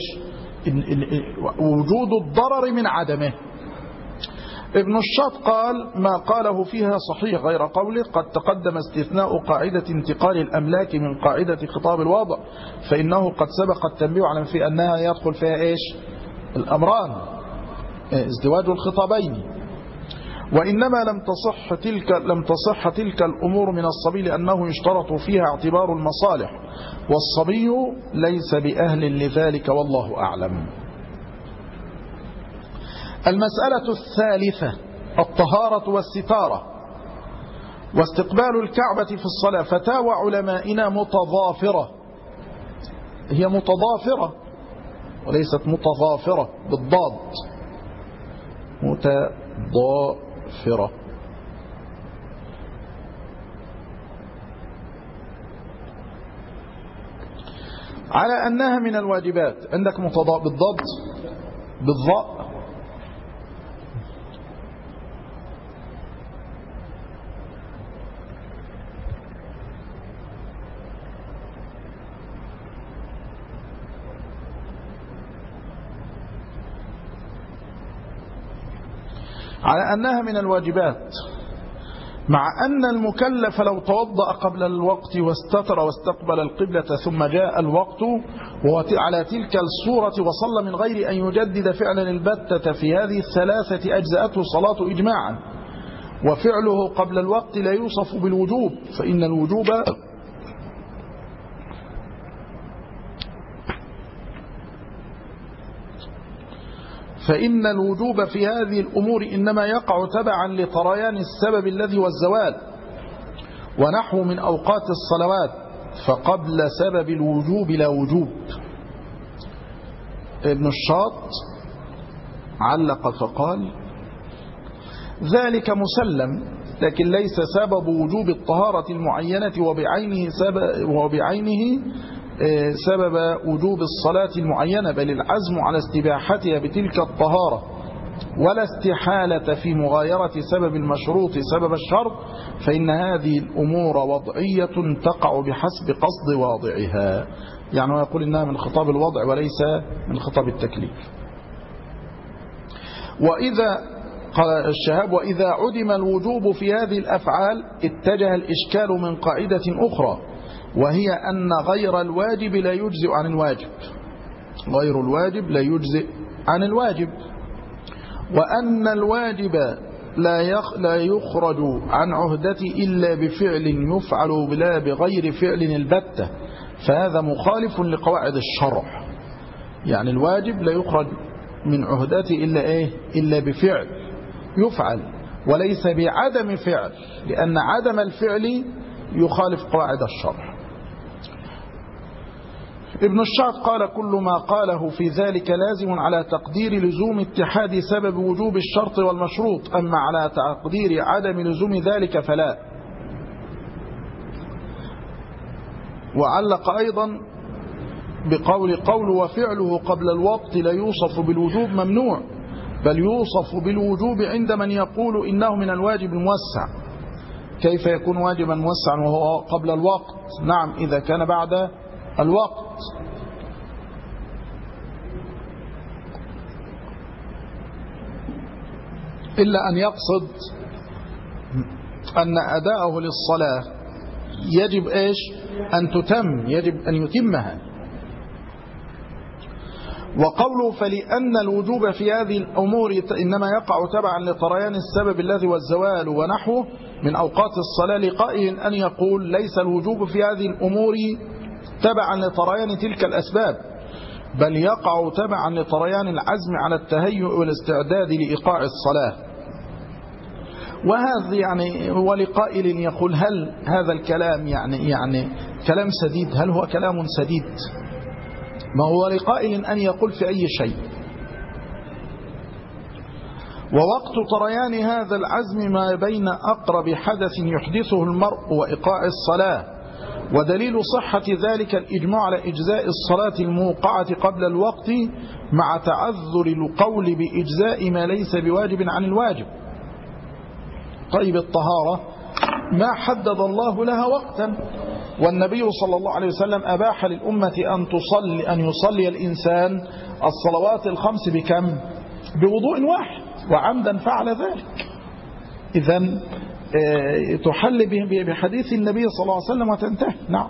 وجود الضرر من عدمه. ابن الشاط قال ما قاله فيها صحيح غير قوله قد تقدم استثناء قاعدة انتقال الأملاك من قاعدة خطاب الوضع، فإنه قد سبق التنبيه على في أنها يدخل فيها إيش؟ الأمران، ازدواج الخطابين. وإنما لم تصح تلك الأمور من الصبي لأنه يشترط فيها اعتبار المصالح، والصبي ليس بأهل لذلك والله أعلم. المسألة الثالثة الطهارة والستارة واستقبال الكعبة في الصلاة. فتاوى علمائنا متضافرة، هي متضافرة وليست متضافرة بالضاد، متضافرة. على أنها من الواجبات. عندك بالضاد بالضاء، على أنها من الواجبات، مع أن المكلف لو توضأ قبل الوقت واستتر واستقبل القبلة ثم جاء الوقت وهو على تلك الصورة وصلى من غير أن يجدد فعلا البتة في هذه الثلاثة أجزأته الصلاة إجماعا. وفعله قبل الوقت لا يوصف بالوجوب، فإن الوجوب في هذه الأمور إنما يقع تبعا لطريان السبب الذي والزوال ونحو من أوقات الصلوات، فقبل سبب الوجوب لا وجوب. ابن الشاط علق فقال: ذلك مسلم، لكن ليس سبب وجوب الطهارة المعينة وبعينه سبب وجوب الصلاة المعينة، بل العزم على استباحتها بتلك الطهارة، ولا استحالة في مغايرة سبب المشروط سبب الشرط، فإن هذه الأمور وضعية تقع بحسب قصد واضعها. يعني هو يقول إنها من خطاب الوضع وليس من خطاب التكليف. قال الشهاب: وإذا عدم الوجوب في هذه الأفعال اتجه الإشكال من قاعدة أخرى، وهي أن غير الواجب لا يجزئ عن الواجب، غير الواجب لا يجزئ عن الواجب، وأن الواجب لا يخرج عن عهدته إلا بفعل يفعل لا بغير فعل البتة، فهذا مخالف لقواعد الشرع. يعني الواجب لا يخرج من عهدته إلا بفعل يفعل وليس بعدم فعل، لأن عدم الفعل يخالف قواعد الشرع. ابن الشاط قال: كل ما قاله في ذلك لازم على تقدير لزوم اتحاد سبب وجوب الشرط والمشروط، أما على تقدير عدم لزوم ذلك فلا. وعلق أيضا قول وفعله قبل الوقت لا يوصف بالوجوب ممنوع، بل يوصف بالوجوب عند من يقول إنه من الواجب الموسع. كيف يكون واجبا موسعا وهو قبل الوقت؟ نعم، إذا كان بعد الوقت. إلا أن يقصد أن أداءه للصلاة يجب أن تتم، يجب أن يتمها. وقوله: فلأن الوجوب في هذه الأمور إنما يقع تبعا لطريان السبب الذي والزوال ونحوه من أوقات الصلاة، لقائل أن يقول: ليس الوجوب في هذه الأمور تبعا لطريان تلك الأسباب، بل يقع تبعا لطريان العزم على التهيؤ والاستعداد لإيقاع الصلاة. وهذا يعني ولقائل يقول: هل هذا الكلام يعني كلام سديد؟ هل هو كلام سديد؟ ما هو لقائل أن يقول في أي شيء. ووقت طريان هذا العزم ما بين أقرب حدث يحدثه المرء وإيقاع الصلاة، ودليل صحة ذلك الإجماع على إجزاء الصلاة الموقعة قبل الوقت مع تعذر القول بإجزاء ما ليس بواجب عن الواجب. طيب، الطهارة ما حدد الله لها وقتا، والنبي صلى الله عليه وسلم أباح للأمة أن يصلي الإنسان الصلوات الخمس بكم؟ بوضوء واحد، وعمدا فعل ذلك. إذن تحل بحديث النبي صلى الله عليه وسلم وتنتهي. نعم.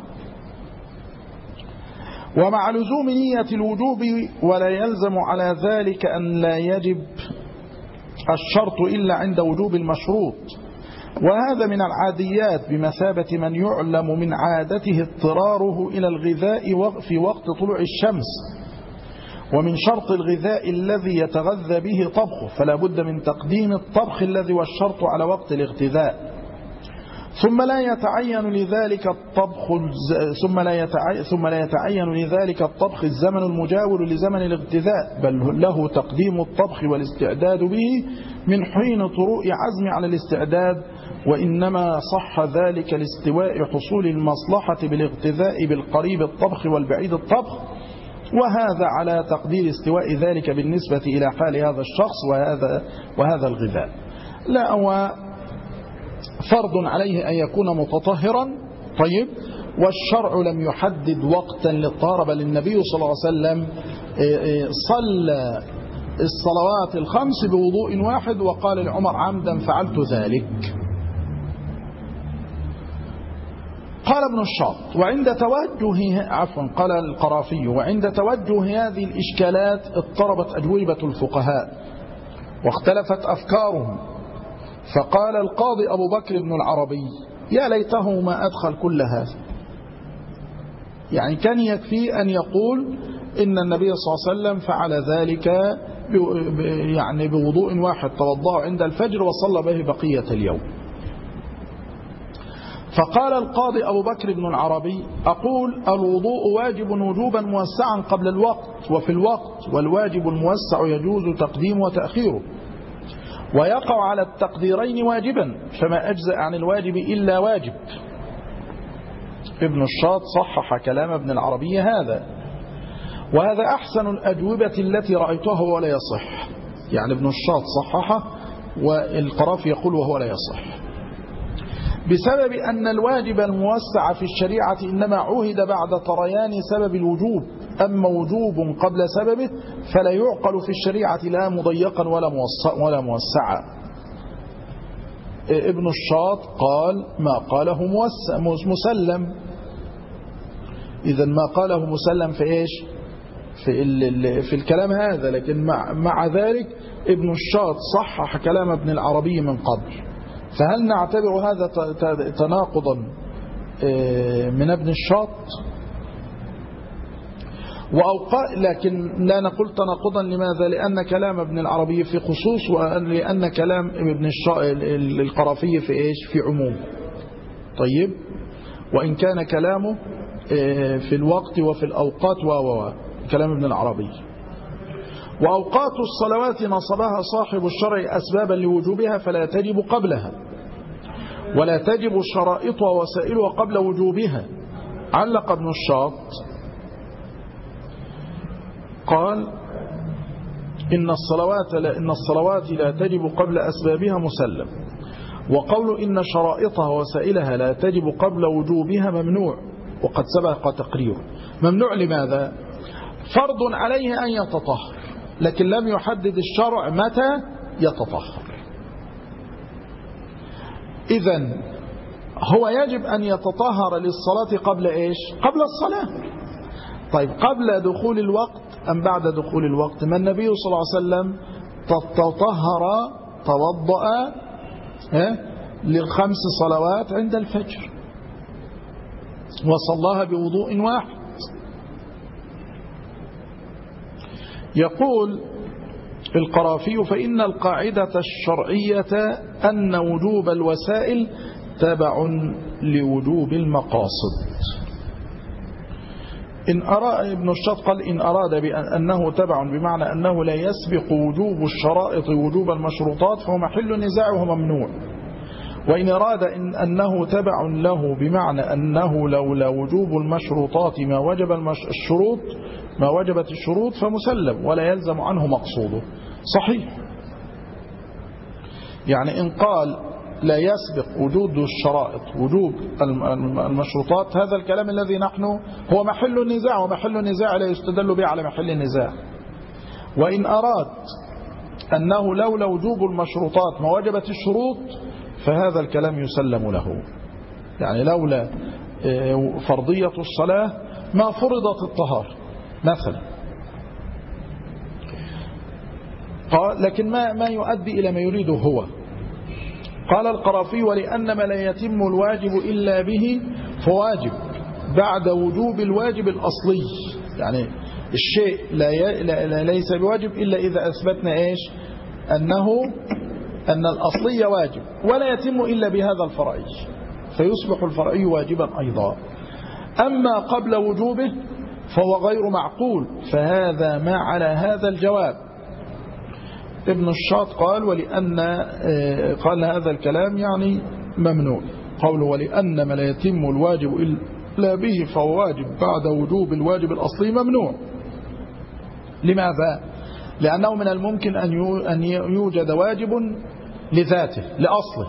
ومع لزوم نية الوجوب ولا يلزم على ذلك أن لا يجب الشرط إلا عند وجوب المشروط، وهذا من العاديات بمثابة من يعلم من عادته اضطراره إلى الغذاء في وقت طلوع الشمس، ومن شرط الغذاء الذي يتغذى به طبخه، فلا بد من تقديم الطبخ الذي هو الشرط على وقت الاغتذاء. ثم لا يتعين لذلك الطبخ الزمن المجاور لزمن الاغتذاء، بل له تقديم الطبخ والاستعداد به من حين طروء عزم على الاستعداد، وإنما صح ذلك لاستواء حصول المصلحة بالاغتذاء بالقريب الطبخ والبعيد الطبخ، وهذا على تقدير استواء ذلك بالنسبة إلى حال هذا الشخص وهذا الغذاء. لا، هو فرض عليه أن يكون متطهرا. طيب، والشرع لم يحدد وقتا للطهارة، بل النبي صلى الله عليه وسلم صلى الصلوات الخمس بوضوء واحد، وقال لعمر: عمدا فعلت ذلك. قال ابن الشاط: قال القرافي: وعند توجه هذه الإشكالات اضطربت أجوبة الفقهاء واختلفت أفكارهم، فقال القاضي أبو بكر بن العربي: يا ليته ما أدخل كل هذا. يعني كان يكفي أن يقول إن النبي صلى الله عليه وسلم فعل ذلك يعني بوضوء واحد، توضأ عند الفجر وصلى به بقية اليوم. فقال القاضي أبو بكر بن العربي: أقول الوضوء واجب وجوبا موسعا قبل الوقت وفي الوقت، والواجب الموسع يجوز تقديمه وتأخيره، ويقع على التقديرين واجبا، فما أجزأ عن الواجب إلا واجب. ابن الشاط صحح كلام ابن العربي هذا، وهذا أحسن الأجوبة التي رأيتها ولا يصح. يعني ابن الشاط صححه، والقرافي يقول وهو لا يصح، بسبب أن الواجب الموسع في الشريعة إنما عهد بعد طريان سبب الوجوب، أما وجوب قبل سببه فلا يعقل في الشريعة لا مضيقا ولا موسعا. ابن الشاط قال: ما قاله مسلم. إذا ما قاله مسلم في إيش؟ في الكلام هذا. لكن مع ذلك ابن الشاط صحح كلام ابن العربي من قبل، فهل نعتبر هذا تناقضا من ابن الشاط؟ لكن لا نقول تناقضا. لماذا؟ لأن كلام ابن العربي في خصوص، ولأن كلام ابن القرافي في إيش؟ في عموم. طيب، وإن كان كلامه في الوقت وفي الأوقات كلام ابن العربي. وأوقات الصلوات نصبها صاحب الشرع أسبابا لوجوبها فلا تجب قبلها، ولا تجب الشرائط ووسائلها قبل وجوبها. علق ابن الشاط قال: إن الصلوات لا تجب قبل أسبابها مسلم، وقول إن شرائطها ووسائلها لا تجب قبل وجوبها ممنوع، وقد سبق تقريره. ممنوع لماذا؟ فرض عليه أن يتطهر، لكن لم يحدد الشرع متى يتطهر. إذن هو يجب أن يتطهر للصلاة قبل إيش؟ قبل الصلاة. طيب، قبل دخول الوقت أم بعد دخول الوقت؟ ما النبي صلى الله عليه وسلم توضأ للخمس صلوات عند الفجر وصلاها بوضوء واحد. يقول القرافي: فإن القاعدة الشرعية أن وجوب الوسائل تبع لوجوب المقاصد. ابن الشاط قال: إن أراد بأنه تبع بمعنى أنه لا يسبق وجوب الشرائط وجوب المشروطات فهو محل نزاع وهو ممنوع. وإن أراد أنه تبع له بمعنى أنه لولا وجوب المشروطات ما وجبت الشروط فمسلم ولا يلزم عنه مقصوده. صحيح. يعني إن قال لا يسبق وجود الشرائط وجوب المشروطات، هذا الكلام الذي نحن هو محل النزاع، ومحل النزاع لا يستدل به على محل النزاع. وإن أراد أنه لولا وجوب المشروطات ما وجبت الشروط فهذا الكلام يسلم له. يعني لولا فرضية الصلاة ما فرضت الطهارة مثلا. قال: لكن ما يؤدي إلى ما يريده هو. قال القرافي: ولأن ما لا يتم الواجب إلا به فواجب بعد وجوب الواجب الأصلي. يعني الشيء ليس بواجب إلا إذا أثبتنا إيش؟ أن الأصلي واجب، ولا يتم إلا بهذا الفرعي، فيصبح الفرعي واجبا أيضا. أما قبل وجوبه فهو غير معقول، فهذا ما على هذا الجواب. ابن الشاط قال قال هذا الكلام يعني ممنوع، قوله ولأن ما لا يتم الواجب إلا به فهو واجب بعد وجوب الواجب الأصلي ممنوع. لماذا؟ لأنه من الممكن أن يوجد واجب لذاته لأصله،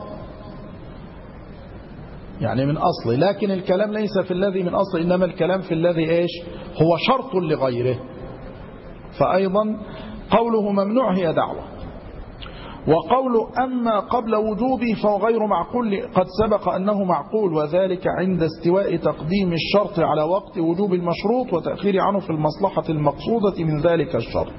يعني من أصله، لكن الكلام ليس في الذي من أصله، إنما الكلام في الذي إيش؟ هو شرط لغيره. فأيضا قوله ممنوع هي دعوة. وقوله أما قبل وجوبه فهو غير معقول قد سبق أنه معقول، وذلك عند استواء تقديم الشرط على وقت وجوب المشروط وتأخير عنه في المصلحة المقصودة من ذلك الشرط.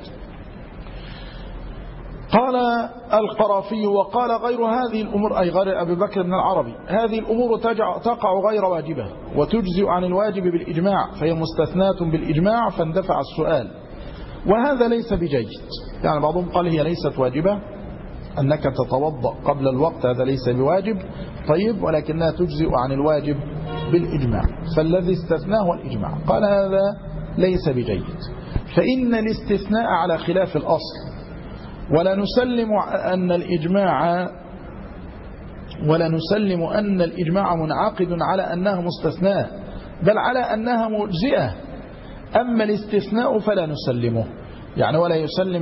قال القرافي وقال غير هذه الأمور، أي غير أبي بكر بن العربي، هذه الأمور تقع غير واجبة وتجزئ عن الواجب بالإجماع، فهي مستثناة بالإجماع، فاندفع السؤال. وهذا ليس بجيد، يعني بعضهم قال هي ليست واجبة، أنك تتوضأ قبل الوقت هذا ليس بواجب، طيب، ولكنها تجزئ عن الواجب بالإجماع، فالذي استثناه هو الإجماع. قال هذا ليس بجيد، فإن الاستثناء على خلاف الأصل، ولا نسلم أن الإجماع منعقد على أنها مستثناة، بل على أنها مجزئة. أما الاستثناء فلا نسلمه، يعني ولا يسلم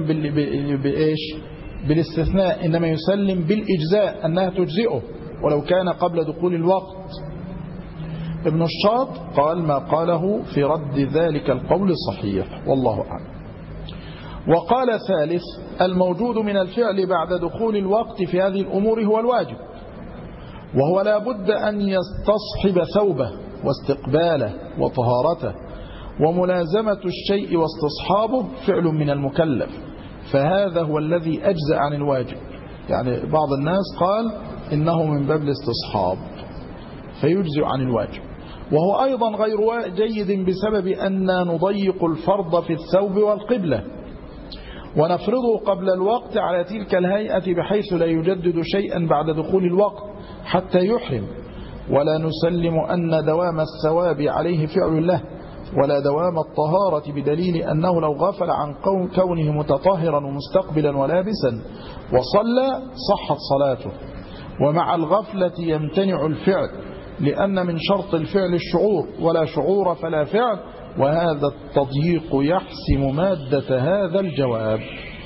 بالاستثناء، إنما يسلم بالإجزاء أنها تجزئه ولو كان قبل دخول الوقت. ابن الشاط قال ما قاله في رد ذلك القول صحيح، والله أعلم. وقال ثالث الموجود من الفعل بعد دخول الوقت في هذه الأمور هو الواجب، وهو لا بد أن يستصحب ثوبه واستقباله وطهارته، وملازمة الشيء واستصحابه فعل من المكلف، فهذا هو الذي أجزأ عن الواجب. يعني بعض الناس قال إنه من باب الاستصحاب فيجزئ عن الواجب، وهو أيضا غير جيد بسبب أن نضيق الفرض في الثوب والقبلة ونفرضه قبل الوقت على تلك الهيئة بحيث لا يجدد شيئا بعد دخول الوقت حتى يحرم، ولا نسلم أن دوام الثواب عليه فعل له، ولا دوام الطهارة، بدليل أنه لو غفل عن كونه متطهرا ومستقبلا ولابسا وصلى صحت صلاته، ومع الغفلة يمتنع الفعل، لأن من شرط الفعل الشعور، ولا شعور فلا فعل، وهذا التضييق يحسم مادة هذا الجواب.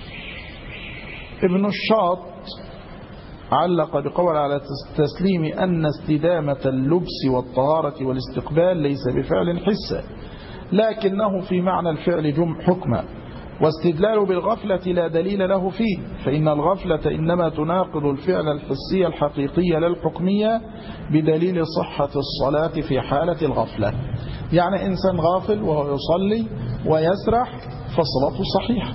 ابن الشاط علق بقول على تسليم أن استدامة اللبس والطهارة والاستقبال ليس بفعل حسا، لكنه في معنى الفعل حكما، واستدلال بالغفلة لا دليل له فيه، فإن الغفلة إنما تناقض الفعل الحسي الحقيقي لا الحكمية، بدليل صحة الصلاة في حالة الغفلة. يعني إنسان غافل وهو يصلي ويسرح فصلاته صحيحة.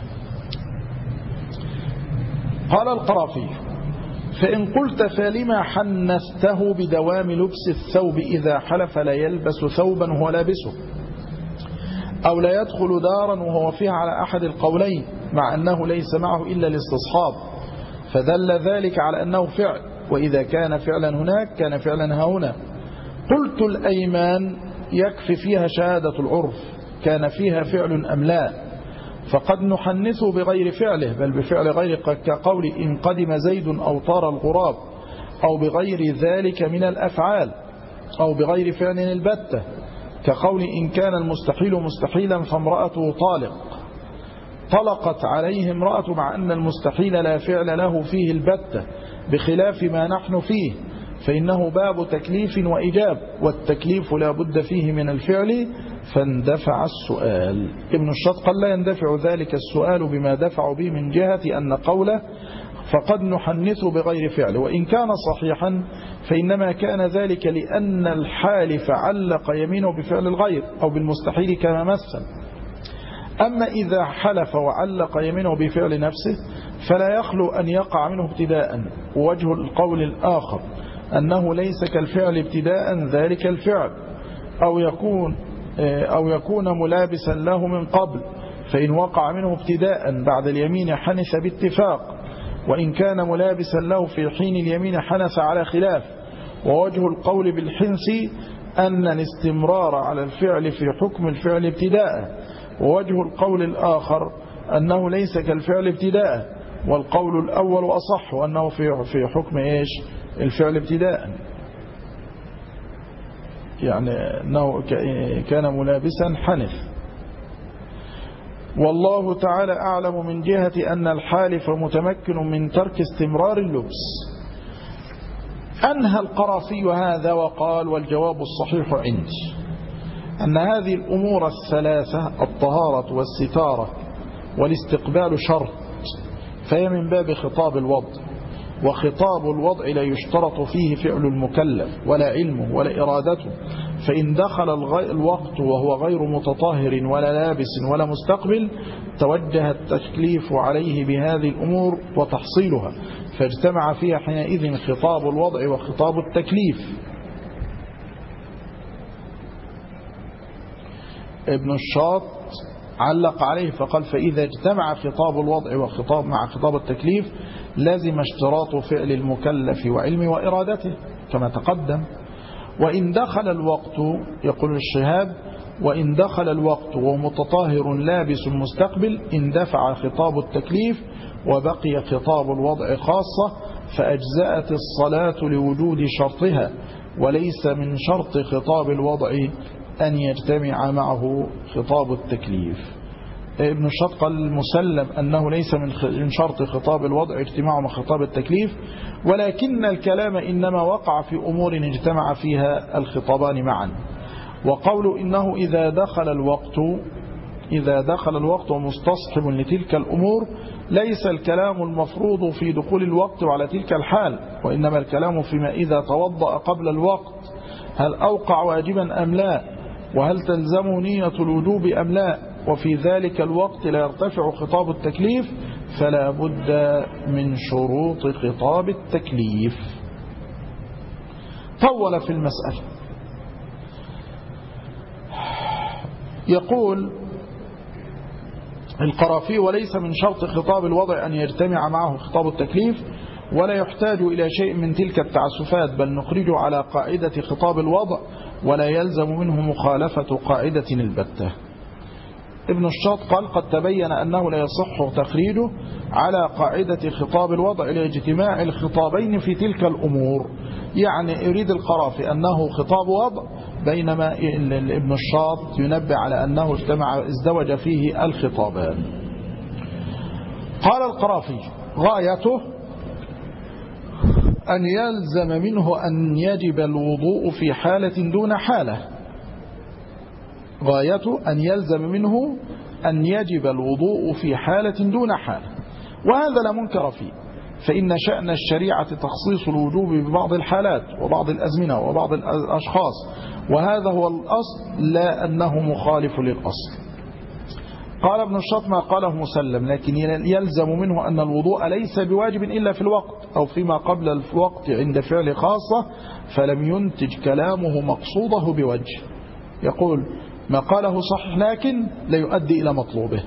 قال القرافي فإن قلت فلما حنثته بدوام لبس الثوب إذا حلف لا يلبس ثوبا وهو لابسه، أو لا يدخل دارا وهو فيها على أحد القولين، مع أنه ليس معه إلا الاستصحاب، فدل ذلك على أنه فعل، وإذا كان فعلا هناك كان فعلا هنا. قلت الأيمان يكفي فيها شهادة العرف، كان فيها فعل أم لا، فقد نحنثه بغير فعله بل بفعل غيره، كقول إن قدم زيد أو طار الغراب، أو بغير ذلك من الأفعال، أو بغير فعل البتة، كقول إن كان المستحيل مستحيلا فامرأته طلقت عليه امرأة، مع أن المستحيل لا فعل له فيه البتة، بخلاف ما نحن فيه، فإنه باب تكليف وإجاب، والتكليف لا بد فيه من الفعل، فاندفع السؤال. ابن الشاط قال لا يندفع ذلك السؤال بما دفع به من جهة أن قوله فقد نحنث بغير فعل، وإن كان صحيحا فإنما كان ذلك لأن الحالف علق يمينه بفعل الغير أو بالمستحيل كما مثل. أما إذا حلف وعلق يمينه بفعل نفسه فلا يخلو أن يقع منه ابتداء. ووجه القول الآخر أنه ليس كالفعل ابتداء ذلك الفعل، أو يكون ملابسا له من قبل، فإن وقع منه ابتداء بعد اليمين حنث باتفاق، وإن كان ملابسا له في حين اليمين حنث على خلاف. ووجه القول بالحنث أن الاستمرار على الفعل في حكم الفعل ابتداء، ووجه القول الآخر أنه ليس كالفعل ابتداء، والقول الأول أصح أنه في حكم إيش الفعل ابتداء، يعني أنه كان ملابسا حنث. والله تعالى أعلم من جهة أن الحالف متمكن من ترك استمرار اللبس. أنهى القرافي هذا وقال: والجواب الصحيح عندي أن هذه الأمور الثلاثة الطهارة والستارة والاستقبال شرط، فهي من باب خطاب الوضع، وخطاب الوضع لا يشترط فيه فعل المكلف ولا علمه ولا إرادته، فإن دخل الوقت وهو غير متطهر ولا لابس ولا مستقبل توجه التكليف عليه بهذه الأمور وتحصيلها، فاجتمع فيها حينئذ خطاب الوضع وخطاب التكليف. ابن الشاط علق عليه فقال: فإذا اجتمع خطاب الوضع وخطاب مع خطاب التكليف لازم اشتراط فعل المكلف وعلمه وإرادته كما تقدم. وإن دخل الوقت، يقول الشهاب، وإن دخل الوقت ومتطهر لابس مستقبل اندفع خطاب التكليف وبقي خطاب الوضع خاصة، فأجزأت الصلاة لوجود شرطها، وليس من شرط خطاب الوضع أن يجتمع معه خطاب التكليف. ابن الشاط قال: المسلم أنه ليس من شرط خطاب الوضع اجتماع مع خطاب التكليف، ولكن الكلام إنما وقع في أمور اجتمع فيها الخطابان معا. وقول إنه إذا دخل الوقت ومستصحب لتلك الأمور ليس الكلام المفروض في دخول الوقت وعلى تلك الحال، وإنما الكلام فيما إذا توضأ قبل الوقت هل أوقع واجبا أم لا، وهل تلزم نية الوجوب أم لا، وفي ذلك الوقت لا يرتفع خطاب التكليف، فلا بد من شروط خطاب التكليف. طول في المسألة. يقول القرافي: وليس من شرط خطاب الوضع أن يجتمع معه خطاب التكليف، ولا يحتاج إلى شيء من تلك التعسفات، بل نخرج على قاعدة خطاب الوضع ولا يلزم منه مخالفة قاعدة البتة. ابن الشاط قال: قد تبين أنه لا يصح تخريجه على قاعدة خطاب الوضع لاجتماع الخطابين في تلك الأمور، يعني يريد القرافي أنه خطاب وضع، بينما ابن الشاط ينبه على أنه ازدوج فيه الخطابان. قال القرافي: غايته أن يلزم منه أن يجب الوضوء في حالة دون حالة. غايته أن يلزم منه أن يجب الوضوء في حالة دون حالة، وهذا لا منكر فيه، فإن شأن الشريعة تخصيص الوجوب ببعض الحالات وبعض الأزمنة وبعض الأشخاص، وهذا هو الأصل، لا أنه مخالف للأصل. قال ابن الشاط: ما قاله مسلم، لكن يلزم منه أن الوضوء ليس بواجب إلا في الوقت أو فيما قبل الوقت عند فعل خاصة، فلم ينتج كلامه مقصوده بوجه. يقول: ما قاله صحيح لكن لا يؤدي إلى مطلوبه.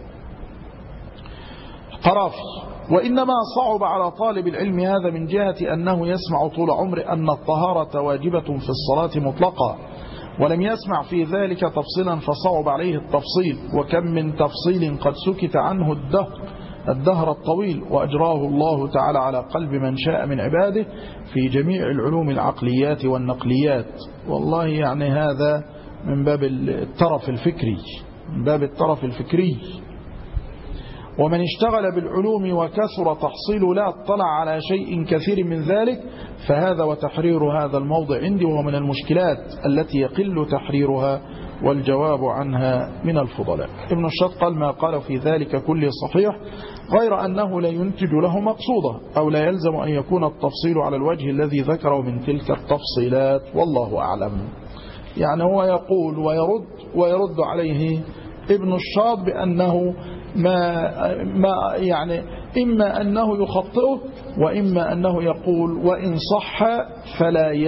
قرافي: وإنما صعب على طالب العلم هذا من جهة أنه يسمع طول عمره أن الطهارة واجبة في الصلاة مطلقا، ولم يسمع في ذلك تفصيلا فصعب عليه التفصيل، وكم من تفصيل قد سكت عنه الدهر الطويل، وأجراه الله تعالى على قلب من شاء من عباده في جميع العلوم العقليات والنقليات. والله يعني هذا من باب الترف الفكري، ومن اشتغل بالعلوم وكثر تحصيله لا اطلع على شيء كثير من ذلك، فهذا وتحرير هذا الموضع عندي وهو من المشكلات التي يقل تحريرها والجواب عنها من الفضلاء. ابن الشاط قال: ما قال في ذلك كله صحيح، غير أنه لا ينتج له مقصوده، أو لا يلزم أن يكون التفصيل على الوجه الذي ذكره من تلك التفصيلات، والله أعلم. يعني هو يقول ويرد عليه ابن الشاط بأنه ما يعني إما أنه يخطئه، وإما أنه يقول وإن صح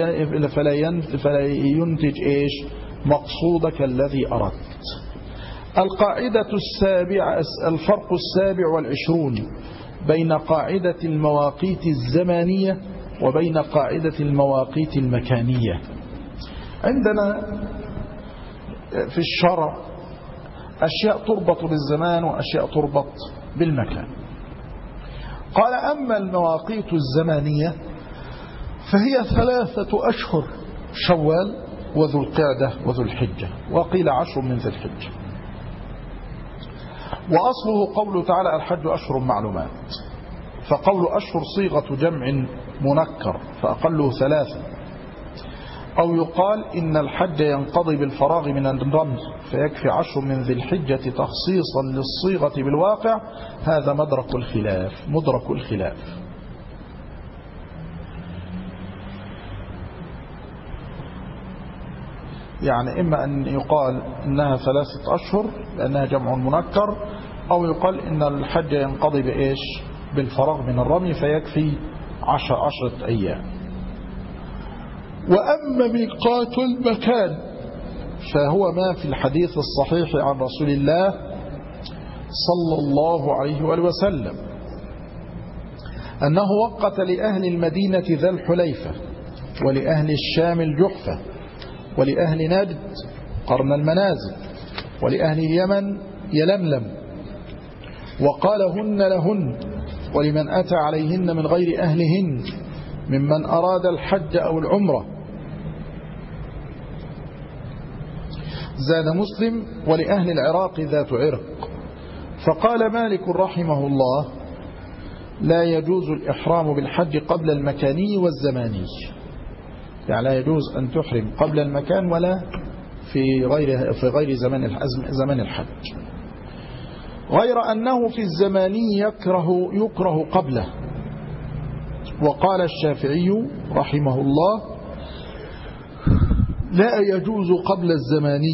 فلا ينتج إيش مقصودك الذي أردت. القاعدة السابعة، الفرق 27 بين قاعدة المواقيت الزمانية وبين قاعدة المواقيت المكانية. عندنا في الشرع أشياء تربط بالزمان وأشياء تربط بالمكان. قال: أما المواقيت الزمانية فهي 3 أشهر: شوال وذو القعدة وذو الحجة، وقيل 10 من ذي الحجة. وأصله قوله تعالى: الحج أشهر معلومات، فقول أشهر صيغة جمع منكر فأقله 3. أو يقال إن الحج ينقضي بالفراغ من الرمي فيكفي 10 من ذي الحجة تخصيصا للصيغة بالواقع. هذا مدرك الخلاف. يعني إما أن يقال إنها 3 أشهر لأنها جمع منكر، أو يقال إن الحج ينقضي بإيش؟ بالفراغ من الرمي فيكفي 10 أيام. وأما ميقات المكان فهو ما في الحديث الصحيح عن رسول الله صلى الله عليه وآله وسلم أنه وقت لأهل المدينة ذا الحليفة، ولأهل الشام الجحفة، ولأهل نجد قرن المنازل، ولأهل اليمن يلملم، وقال: هن لهن ولمن أتى عليهن من غير أهلهن ممن أراد الحج أو العمرة. زاد مسلم: ولأهل العراق ذات عرق. فقال مالك رحمه الله: لا يجوز الإحرام بالحج قبل المكاني والزماني، يعني لا يجوز أن تحرم قبل المكان ولا في غير زمان الحج، غير أنه في الزماني يكره قبله. وقال الشافعي رحمه الله: لا يجوز قبل الزماني،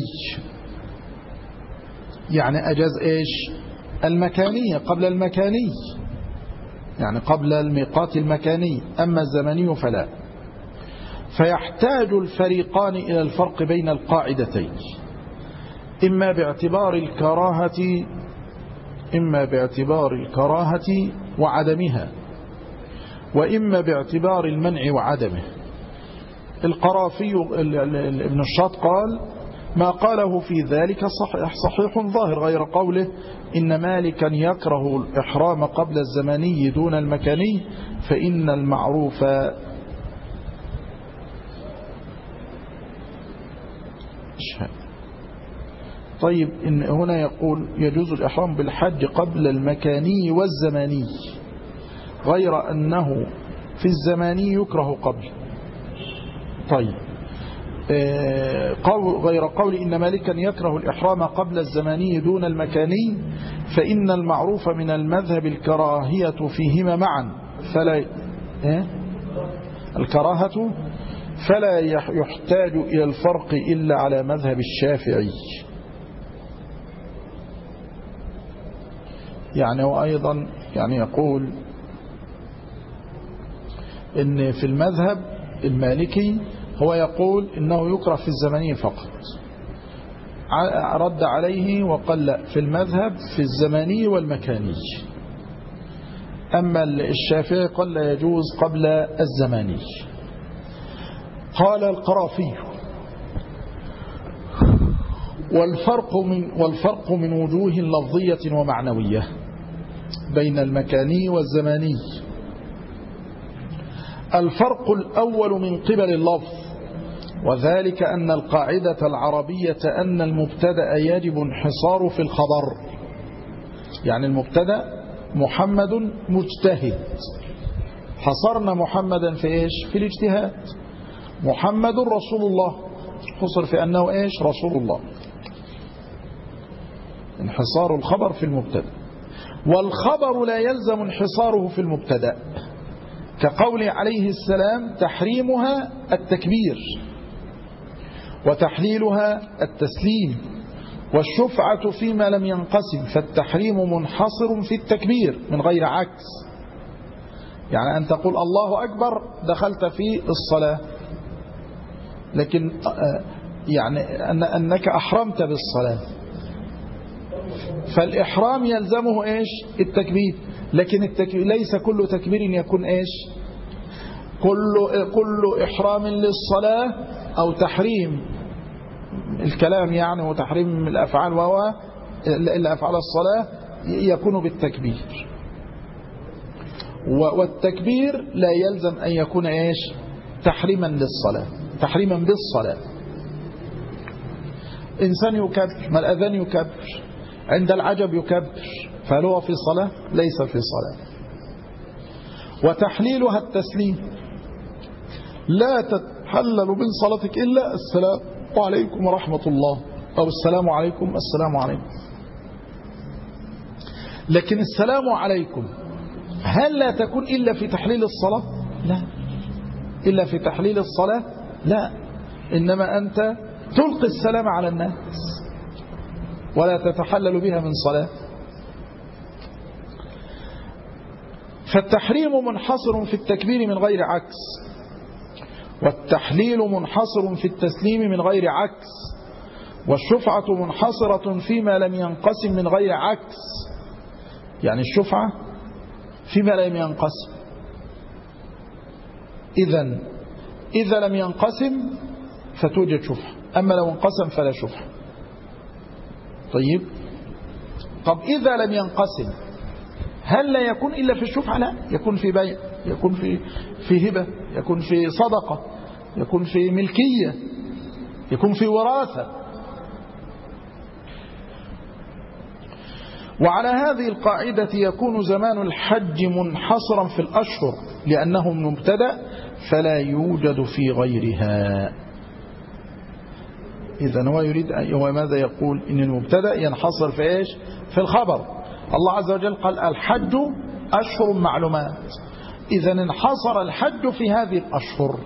يعني أجاز إيش؟ المكانية قبل المكاني، يعني قبل الميقات المكاني، أما الزماني فلا. فيحتاج الفريقان إلى الفرق بين القاعدتين، إما باعتبار الكراهة وعدمها، وإما باعتبار المنع وعدمه. القرافي ابن الشاط قال: ما قاله في ذلك صحيح ظاهر، غير قوله إن مالكا يكره الإحرام قبل الزماني دون المكاني فإن المعروف. طيب، إن هنا يقول يجوز الإحرام بالحج قبل المكاني والزماني، غير أنه في الزماني يكره قبل. طيب، غير قول إن مالكا يكره الإحرام قبل الزماني دون المكاني فإن المعروف من المذهب الكراهية فيهما معا، فلا يحتاج إلى الفرق إلا على مذهب الشافعي. يعني وأيضا يعني يقول إن في المذهب المالكي هو يقول إنه يكره في الزماني فقط، رد عليه وقال لا، في المذهب في الزماني والمكاني. أما الشافعي قال لا يجوز قبل الزماني. قال القرافي: والفرق من وجوه لفظية ومعنوية بين المكاني والزماني. الفرق الأول من قبل اللفظ، وذلك أن القاعدة العربية أن المبتدأ يجب انحصاره في الخبر. يعني المبتدأ محمد مجتهد، حصرنا محمدا في إيش؟ في الاجتهاد. محمد رسول الله، حصر في أنه إيش؟ رسول الله. انحصار الخبر في المبتدأ. والخبر لا يلزم انحصاره في المبتدأ، كقول عليه السلام: تحريمها التكبير، وتحليلها التسليم، والشفعة فيما لم ينقسم، فالتحريم منحصر في التكبير من غير عكس. يعني أن تقول الله أكبر دخلت في الصلاة، لكن يعني أنك أحرمت بالصلاة، فالإحرام يلزمه إيش؟ التكبير. لكن التكبير ليس كل تكبير يكون إيش؟ كل إحرام للصلاة أو تحريم الكلام يعني وتحريم الأفعال وهو الأفعال الصلاة يكون بالتكبير. والتكبير لا يلزم أن يكون إيش؟ تحريما للصلاة، تحريما بالصلاة. إنسان يكبر، ما الأذان يكبر، عند العجب يكبر، فهل هو في صلاة؟ ليس في صلاة. وتحليلها التسليم، لا تتحلل من صلاتك إلا السلام عليكم ورحمة الله أو السلام عليكم السلام عليكم. لكن السلام عليكم هل لا تكون إلا في تحليل الصلاة؟ لا. إلا في تحليل الصلاة؟ لا. إنما أنت تلقي السلام على الناس ولا تتحلل بها من صلاة. فالتحريم منحصر في التكبير من غير عكس، والتحليل منحصر في التسليم من غير عكس، والشفعة منحصرة فيما لم ينقسم من غير عكس. يعني الشفعة فيما لم ينقسم. إذا لم ينقسم فتوجد شفعة، أما لو انقسم فلا شفعة. طيب، طب إذا لم ينقسم هل لا يكون إلا في الشفعة؟ لا، يكون في بيع، يكون في هبة، يكون في صدقة، يكون في ملكية، يكون في وراثة. وعلى هذه القاعدة يكون زمان الحج منحصرا في الأشهر لأنه مبتدأ فلا يوجد في غيرها. إذن هو يريد هو ماذا يقول؟ إن المبتدأ ينحصر في إيش؟ في الخبر. الله عز وجل قال الحج أشهر معلومات، إذن انحصر الحج في هذه الأشهر.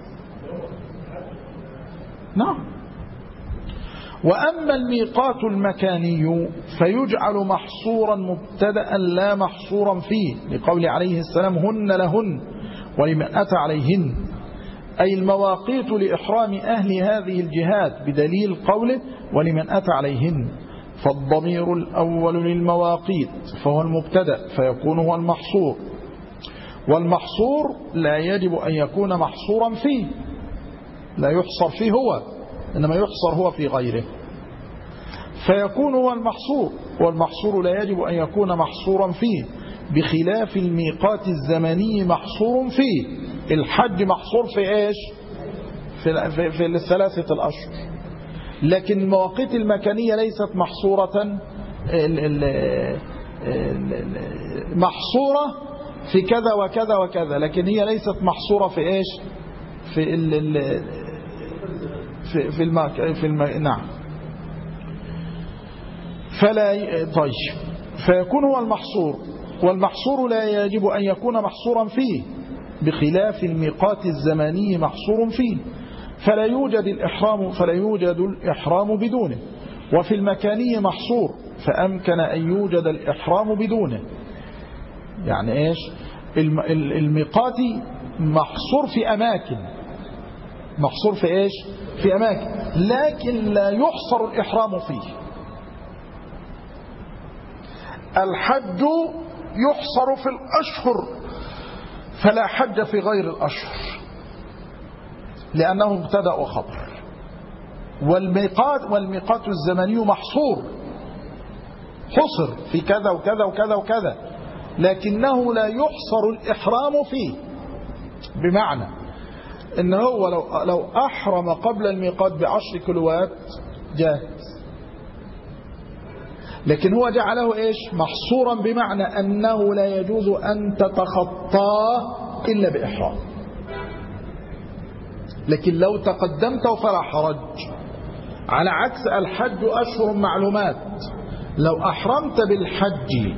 نعم. وأما الميقات المكاني فيجعل محصورا مبتدأ لا محصورا فيه، لقول عليه السلام هن لهن ولمن أتى عليهن، أي المواقيت لإحرام أهل هذه الجهات بدليل قوله ولمن أتى عليهن. فالضمير الأول للمواقيت فهو المبتدأ فيكون هو المحصور، والمحصور لا يجب أن يكون محصورا فيه، لا يحصر فيه هو، إنما يحصر هو في غيره فيكون هو المحصور، والمحصور لا يجب أن يكون محصورا فيه، بخلاف الميقات الزمني محصور فيه. الحج محصور في إيش؟ في الثلاثة الأشهر، لكن المواقيت المكانية ليست محصورة، محصورة في كذا وكذا وكذا، لكن هي ليست محصورة في إيش؟ نعم. طيب، فيكون هو المحصور، والمحصور لا يجب أن يكون محصورا فيه، بخلاف الميقات الزماني محصور فيه فلا يوجد الإحرام بدونه. وفي المكاني محصور فأمكن أن يوجد الإحرام بدونه. يعني إيش؟ الميقات محصور في أماكن، محصور في إيش؟ في أماكن، لكن لا يحصر الإحرام فيه. الحج يحصر في الأشهر فلا حج في غير الأشهر لأنه مبتدأ وخبر. والميقات الزمني محصور، حصر في كذا وكذا وكذا وكذا، لكنه لا يحصر الإحرام فيه، بمعنى إن هو لو أحرم قبل الميقات ب10 كيلوات جاهز، لكن هو جعله إيش؟ محصورا، بمعنى أنه لا يجوز أن تتخطاه إلا بإحرام. لكن لو تقدمت فلا حرج، على عكس الحج أشهر معلومات، لو أحرمت بالحج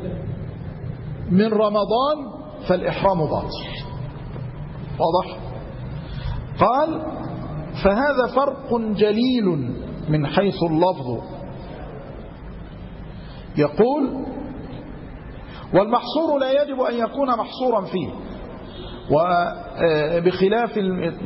من رمضان فالإحرام باطل. واضح؟ قال فهذا فرق جليل من حيث اللفظ. يقول والمحصور لا يجب أن يكون محصورا فيه،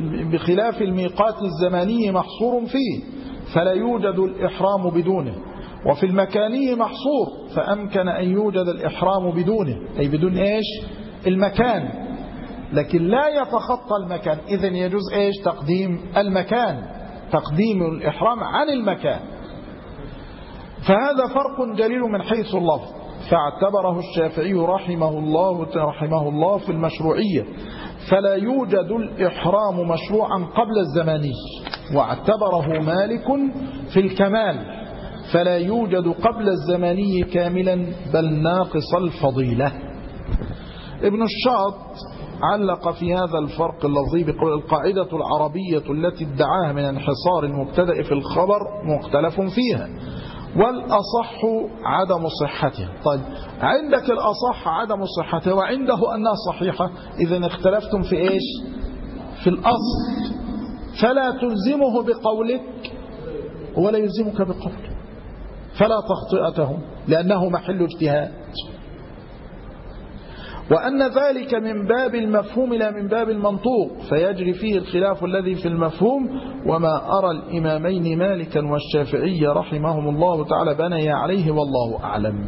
وبخلاف الميقات الزماني محصور فيه فلا يوجد الإحرام بدونه. وفي المكاني محصور، فأمكن أن يوجد الإحرام بدونه، أي بدون إيش؟ المكان، لكن لا يتخطى المكان. إذن يجوز إيش؟ تقديم المكان، تقديم الإحرام عن المكان. فهذا فرق جليل من حيث اللفظ، فاعتبره الشافعي رحمه الله في المشروعية، فلا يوجد الإحرام مشروعا قبل الزماني. واعتبره مالك في الكمال، فلا يوجد قبل الزماني كاملا بل ناقص الفضيلة. ابن الشاط علق في هذا الفرق اللفظي بقول: القاعدة العربية التي ادعاها من انحصار المبتدأ في الخبر مختلف فيها، والأصح عدم صحتها. طيب، عندك الأصح عدم صحتها وعنده أنها صحيحة، إذن اختلفتم في إيش؟ في الأصل، فلا تلزمه بقولك ولا يلزمك بقولك، فلا تخطئته لأنه محل اجتهاد، وأن ذلك من باب المفهوم لا من باب المنطوق، فيجري فيه الخلاف الذي في المفهوم. وما أرى الإمامين مالكا والشافعي رحمهم الله تعالى بني عليه والله أعلم.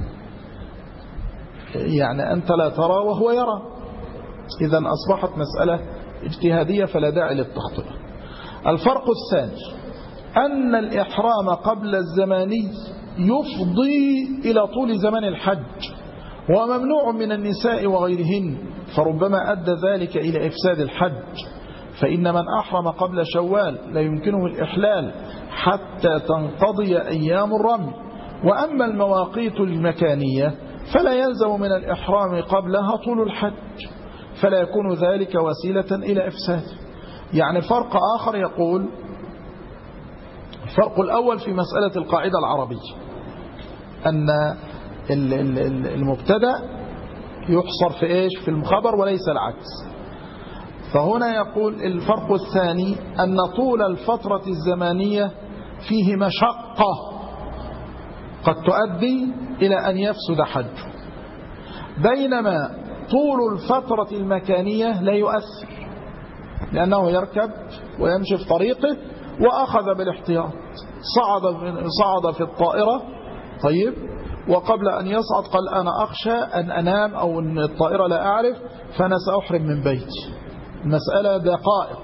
يعني أنت لا ترى وهو يرى، إذن أصبحت مسألة اجتهادية فلا داعي للتخطئة. الفرق الثاني أن الإحرام قبل الزماني يفضي إلى طول زمن الحج، وممنوع من النساء وغيرهن، فربما أدى ذلك إلى إفساد الحج. فإن من أحرم قبل شوال لا يمكنه الإحلال حتى تنقضي أيام الرمي. وأما المواقيت المكانية فلا يلزم من الإحرام قبلها طول الحج، فلا يكون ذلك وسيلة إلى إفساده. يعني فرق آخر يقول: الفرق الأول في مسألة القاعدة العربية أن المبتدأ يحصر في إيش؟ في الخبر وليس العكس. فهنا يقول الفرق الثاني أن طول الفترة الزمانية فيه مشقة قد تؤدي إلى أن يفسد حجه، بينما طول الفترة المكانية لا يؤثر، لأنه يركب ويمشي في طريقه وأخذ بالاحتياط، صعد في الطائرة، طيب، وقبل أن يصعد قال: أنا أخشى أن أنام أو أن الطائرة لا أعرف فأنا سأحرم من بيتي. المسألة دقائق.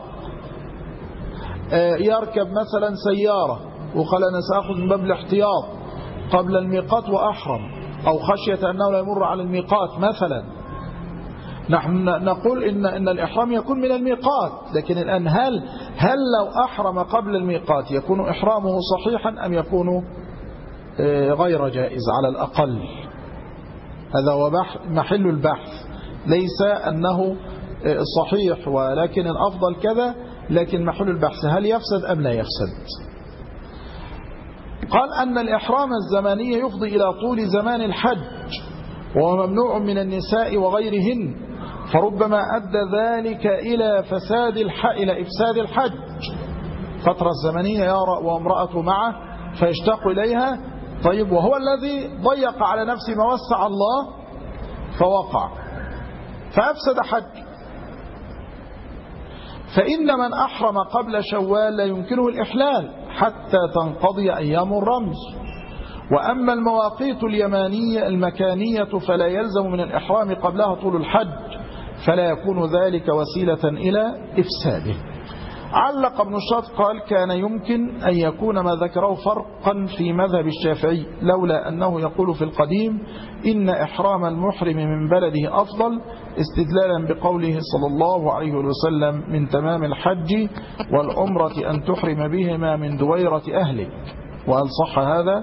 يركب مثلا سيارة وقال: أنا سأخذ من باب الاحتياط قبل الميقات وأحرم، أو خشية أنه لا يمر على الميقات مثلا. نحن نقول إن الإحرام يكون من الميقات، لكن الآن هل لو أحرم قبل الميقات يكون إحرامه صحيحا أم يكون غير جائز على الأقل؟ هذا هو محل البحث، ليس أنه صحيح ولكن الأفضل كذا، لكن محل البحث هل يفسد أم لا يفسد. قال أن الإحرام الزماني يفضي إلى طول زمان الحج، وهو ممنوع من النساء وغيرهن، فربما أدى ذلك إلى إفساد الحج. فترة الزمنية يرى وامرأته معه فيشتاق إليها، طيب، وهو الذي ضيق على نفسه ما وسع الله فوقع فأفسد حج. فإن من أحرم قبل شوال لا يمكنه الإحلال حتى تنقضي أيام الرمي. وأما المواقيت المكانية فلا يلزم من الإحرام قبلها طول الحج، فلا يكون ذلك وسيلة إلى إفساده. علق ابن الشاط قال: كان يمكن أن يكون ما ذكره فرقا في مذهب الشافعي، لولا أنه يقول في القديم: إن إحرام المحرم من بلده أفضل، استدلالا بقوله صلى الله عليه وسلم: من تمام الحج والعمرة أن تحرم بهما من دويرة أهلك. وهل صح هذا؟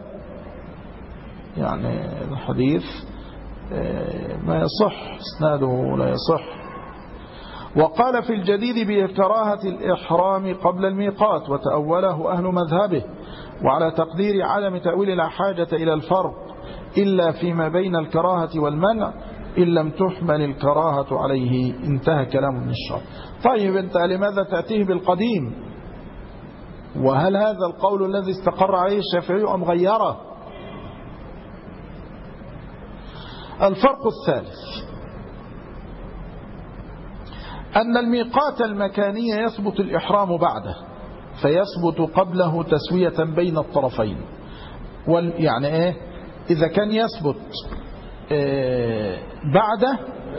يعني الحديث ما يصح، اسناده لا يصح. وقال في الجديد بكراهة الإحرام قبل الميقات، وتأوله أهل مذهبه، وعلى تقدير عدم تأويل لا حاجة إلى الفرق إلا فيما بين الكراهة والمنع إن لم تحمل الكراهة عليه. انتهى كلام ابن الشاط. طيب، أنت لماذا تأتيه بالقديم؟ وهل هذا القول الذي استقر عليه الشافعي أم غيره؟ الفرق الثالث أن الميقات المكاني يثبت الإحرام بعده، فيثبت قبله تسوية بين الطرفين، يعني إيه؟ إذا كان يثبت بعده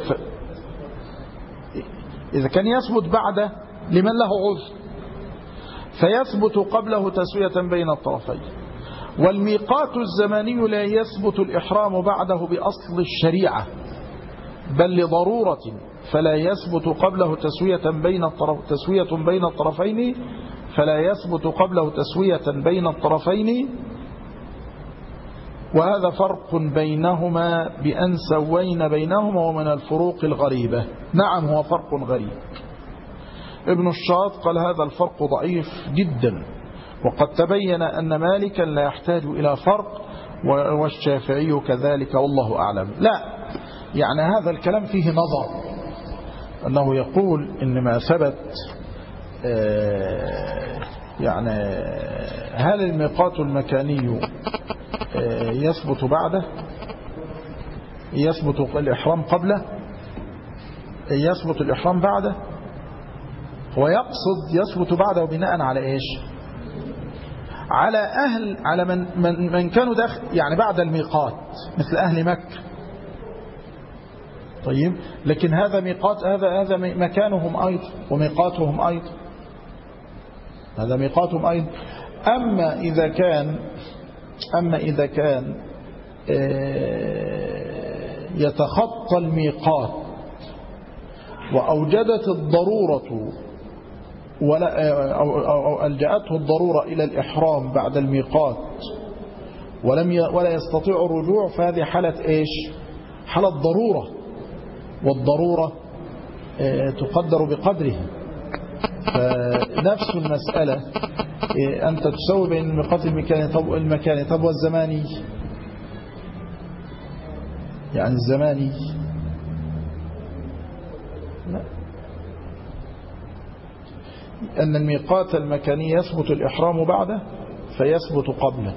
إذا كان يثبت بعده لمن له عذر فيثبت قبله تسوية بين الطرفين. والميقات الزماني لا يثبت الإحرام بعده بأصل الشريعة بل لضرورة فلا يثبت قبله تسوية بين الطرفين فلا يثبت قبله تسوية بين الطرفين. وهذا فرق بينهما بأن سوين بينهما ومن الفروق الغريبة. نعم هو فرق غريب. ابن الشاط قال هذا الفرق ضعيف جدا وقد تبين أن مالكا لا يحتاج إلى فرق والشافعي كذلك والله أعلم. لا يعني هذا الكلام فيه نظر أنه يقول إن ما ثبت يعني هل الميقات المكاني يثبت بعده يثبت الإحرام قبله يثبت الإحرام بعده ويقصد يثبت بعده بناء على إيش على من كانوا داخل يعني بعد الميقات مثل أهل مكة. طيب لكن هذا ميقات هذا مكانهم أيضا وميقاتهم أيضا هذا ميقاتهم أيضا. أما إذا كان يتخطى الميقات وأوجدت الضرورة أو ألجأته الضرورة إلى الإحرام بعد الميقات ولا يستطيع الرجوع فهذه حالة إيش حالة ضرورة والضرورة تقدر بقدرها. فنفس المسألة أنت تسوي بين الميقات المكاني طب والزماني يعني الزماني لا أن الميقات المكاني يثبت الإحرام بعده فيثبت قبله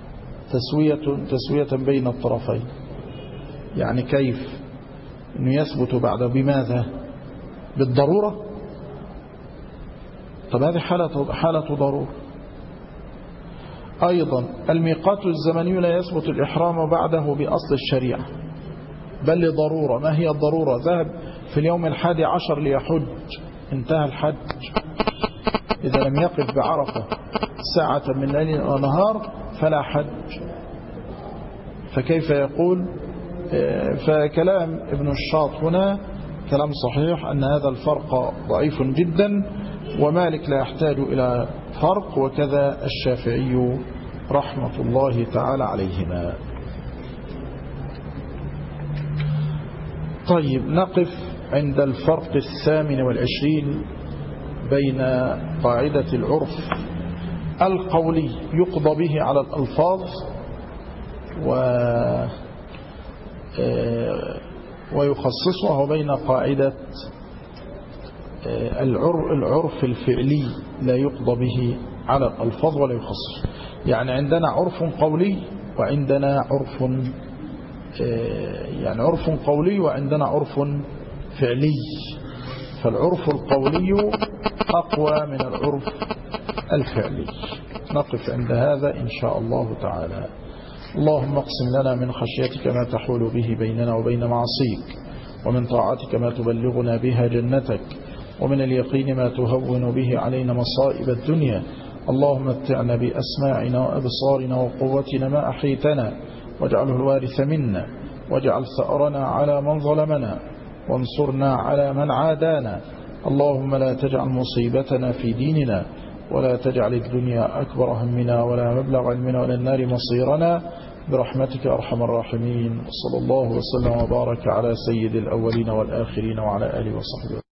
تسوية بين الطرفين. يعني كيف أنه يثبت بعده بماذا بالضرورة. طب هذه حالة ضرورة. أيضا الميقات الزمني لا يثبت الإحرام بعده بأصل الشريعة بل لضرورة. ما هي الضرورة؟ ذهب في اليوم 11 ليحج انتهى الحج إذا لم يقف بعرفة ساعة من ليل ونهار فلا حج. فكيف يقول فكلام ابن الشاط هنا كلام صحيح أن هذا الفرق ضعيف جدا ومالك لا يحتاج إلى فرق وكذا الشافعي رحمة الله تعالى عليهما. طيب نقف عند الفرق 28 بين قاعدة العرف القولي يقضى به على الألفاظ ويخصصه بين قاعدة العرف الفعلي لا يقضى به على الألفاظ ولا يخصص. يعني عندنا عرف قولي وعندنا عرف قولي وعندنا عرف فعلي. فالعرف القولي أقوى من العرف الفعلي. نقف عند هذا إن شاء الله تعالى. اللهم اقسم لنا من خشيتك ما تحول به بيننا وبين معصيك ومن طاعتك ما تبلغنا بها جنتك ومن اليقين ما تهون به علينا مصائب الدنيا. اللهم متعنا بأسماعنا وأبصارنا وقوتنا ما أحيتنا واجعله الوارث منا واجعل ثأرنا على من ظلمنا وانصرنا على من عادانا. اللهم لا تجعل مصيبتنا في ديننا ولا تجعل الدنيا أكبر همنا ولا مبلغ علمنا ولا النار مصيرنا برحمتك أرحم الراحمين. صلى الله وسلم وبارك على سيد الأولين والآخرين وعلى آله وصحبه.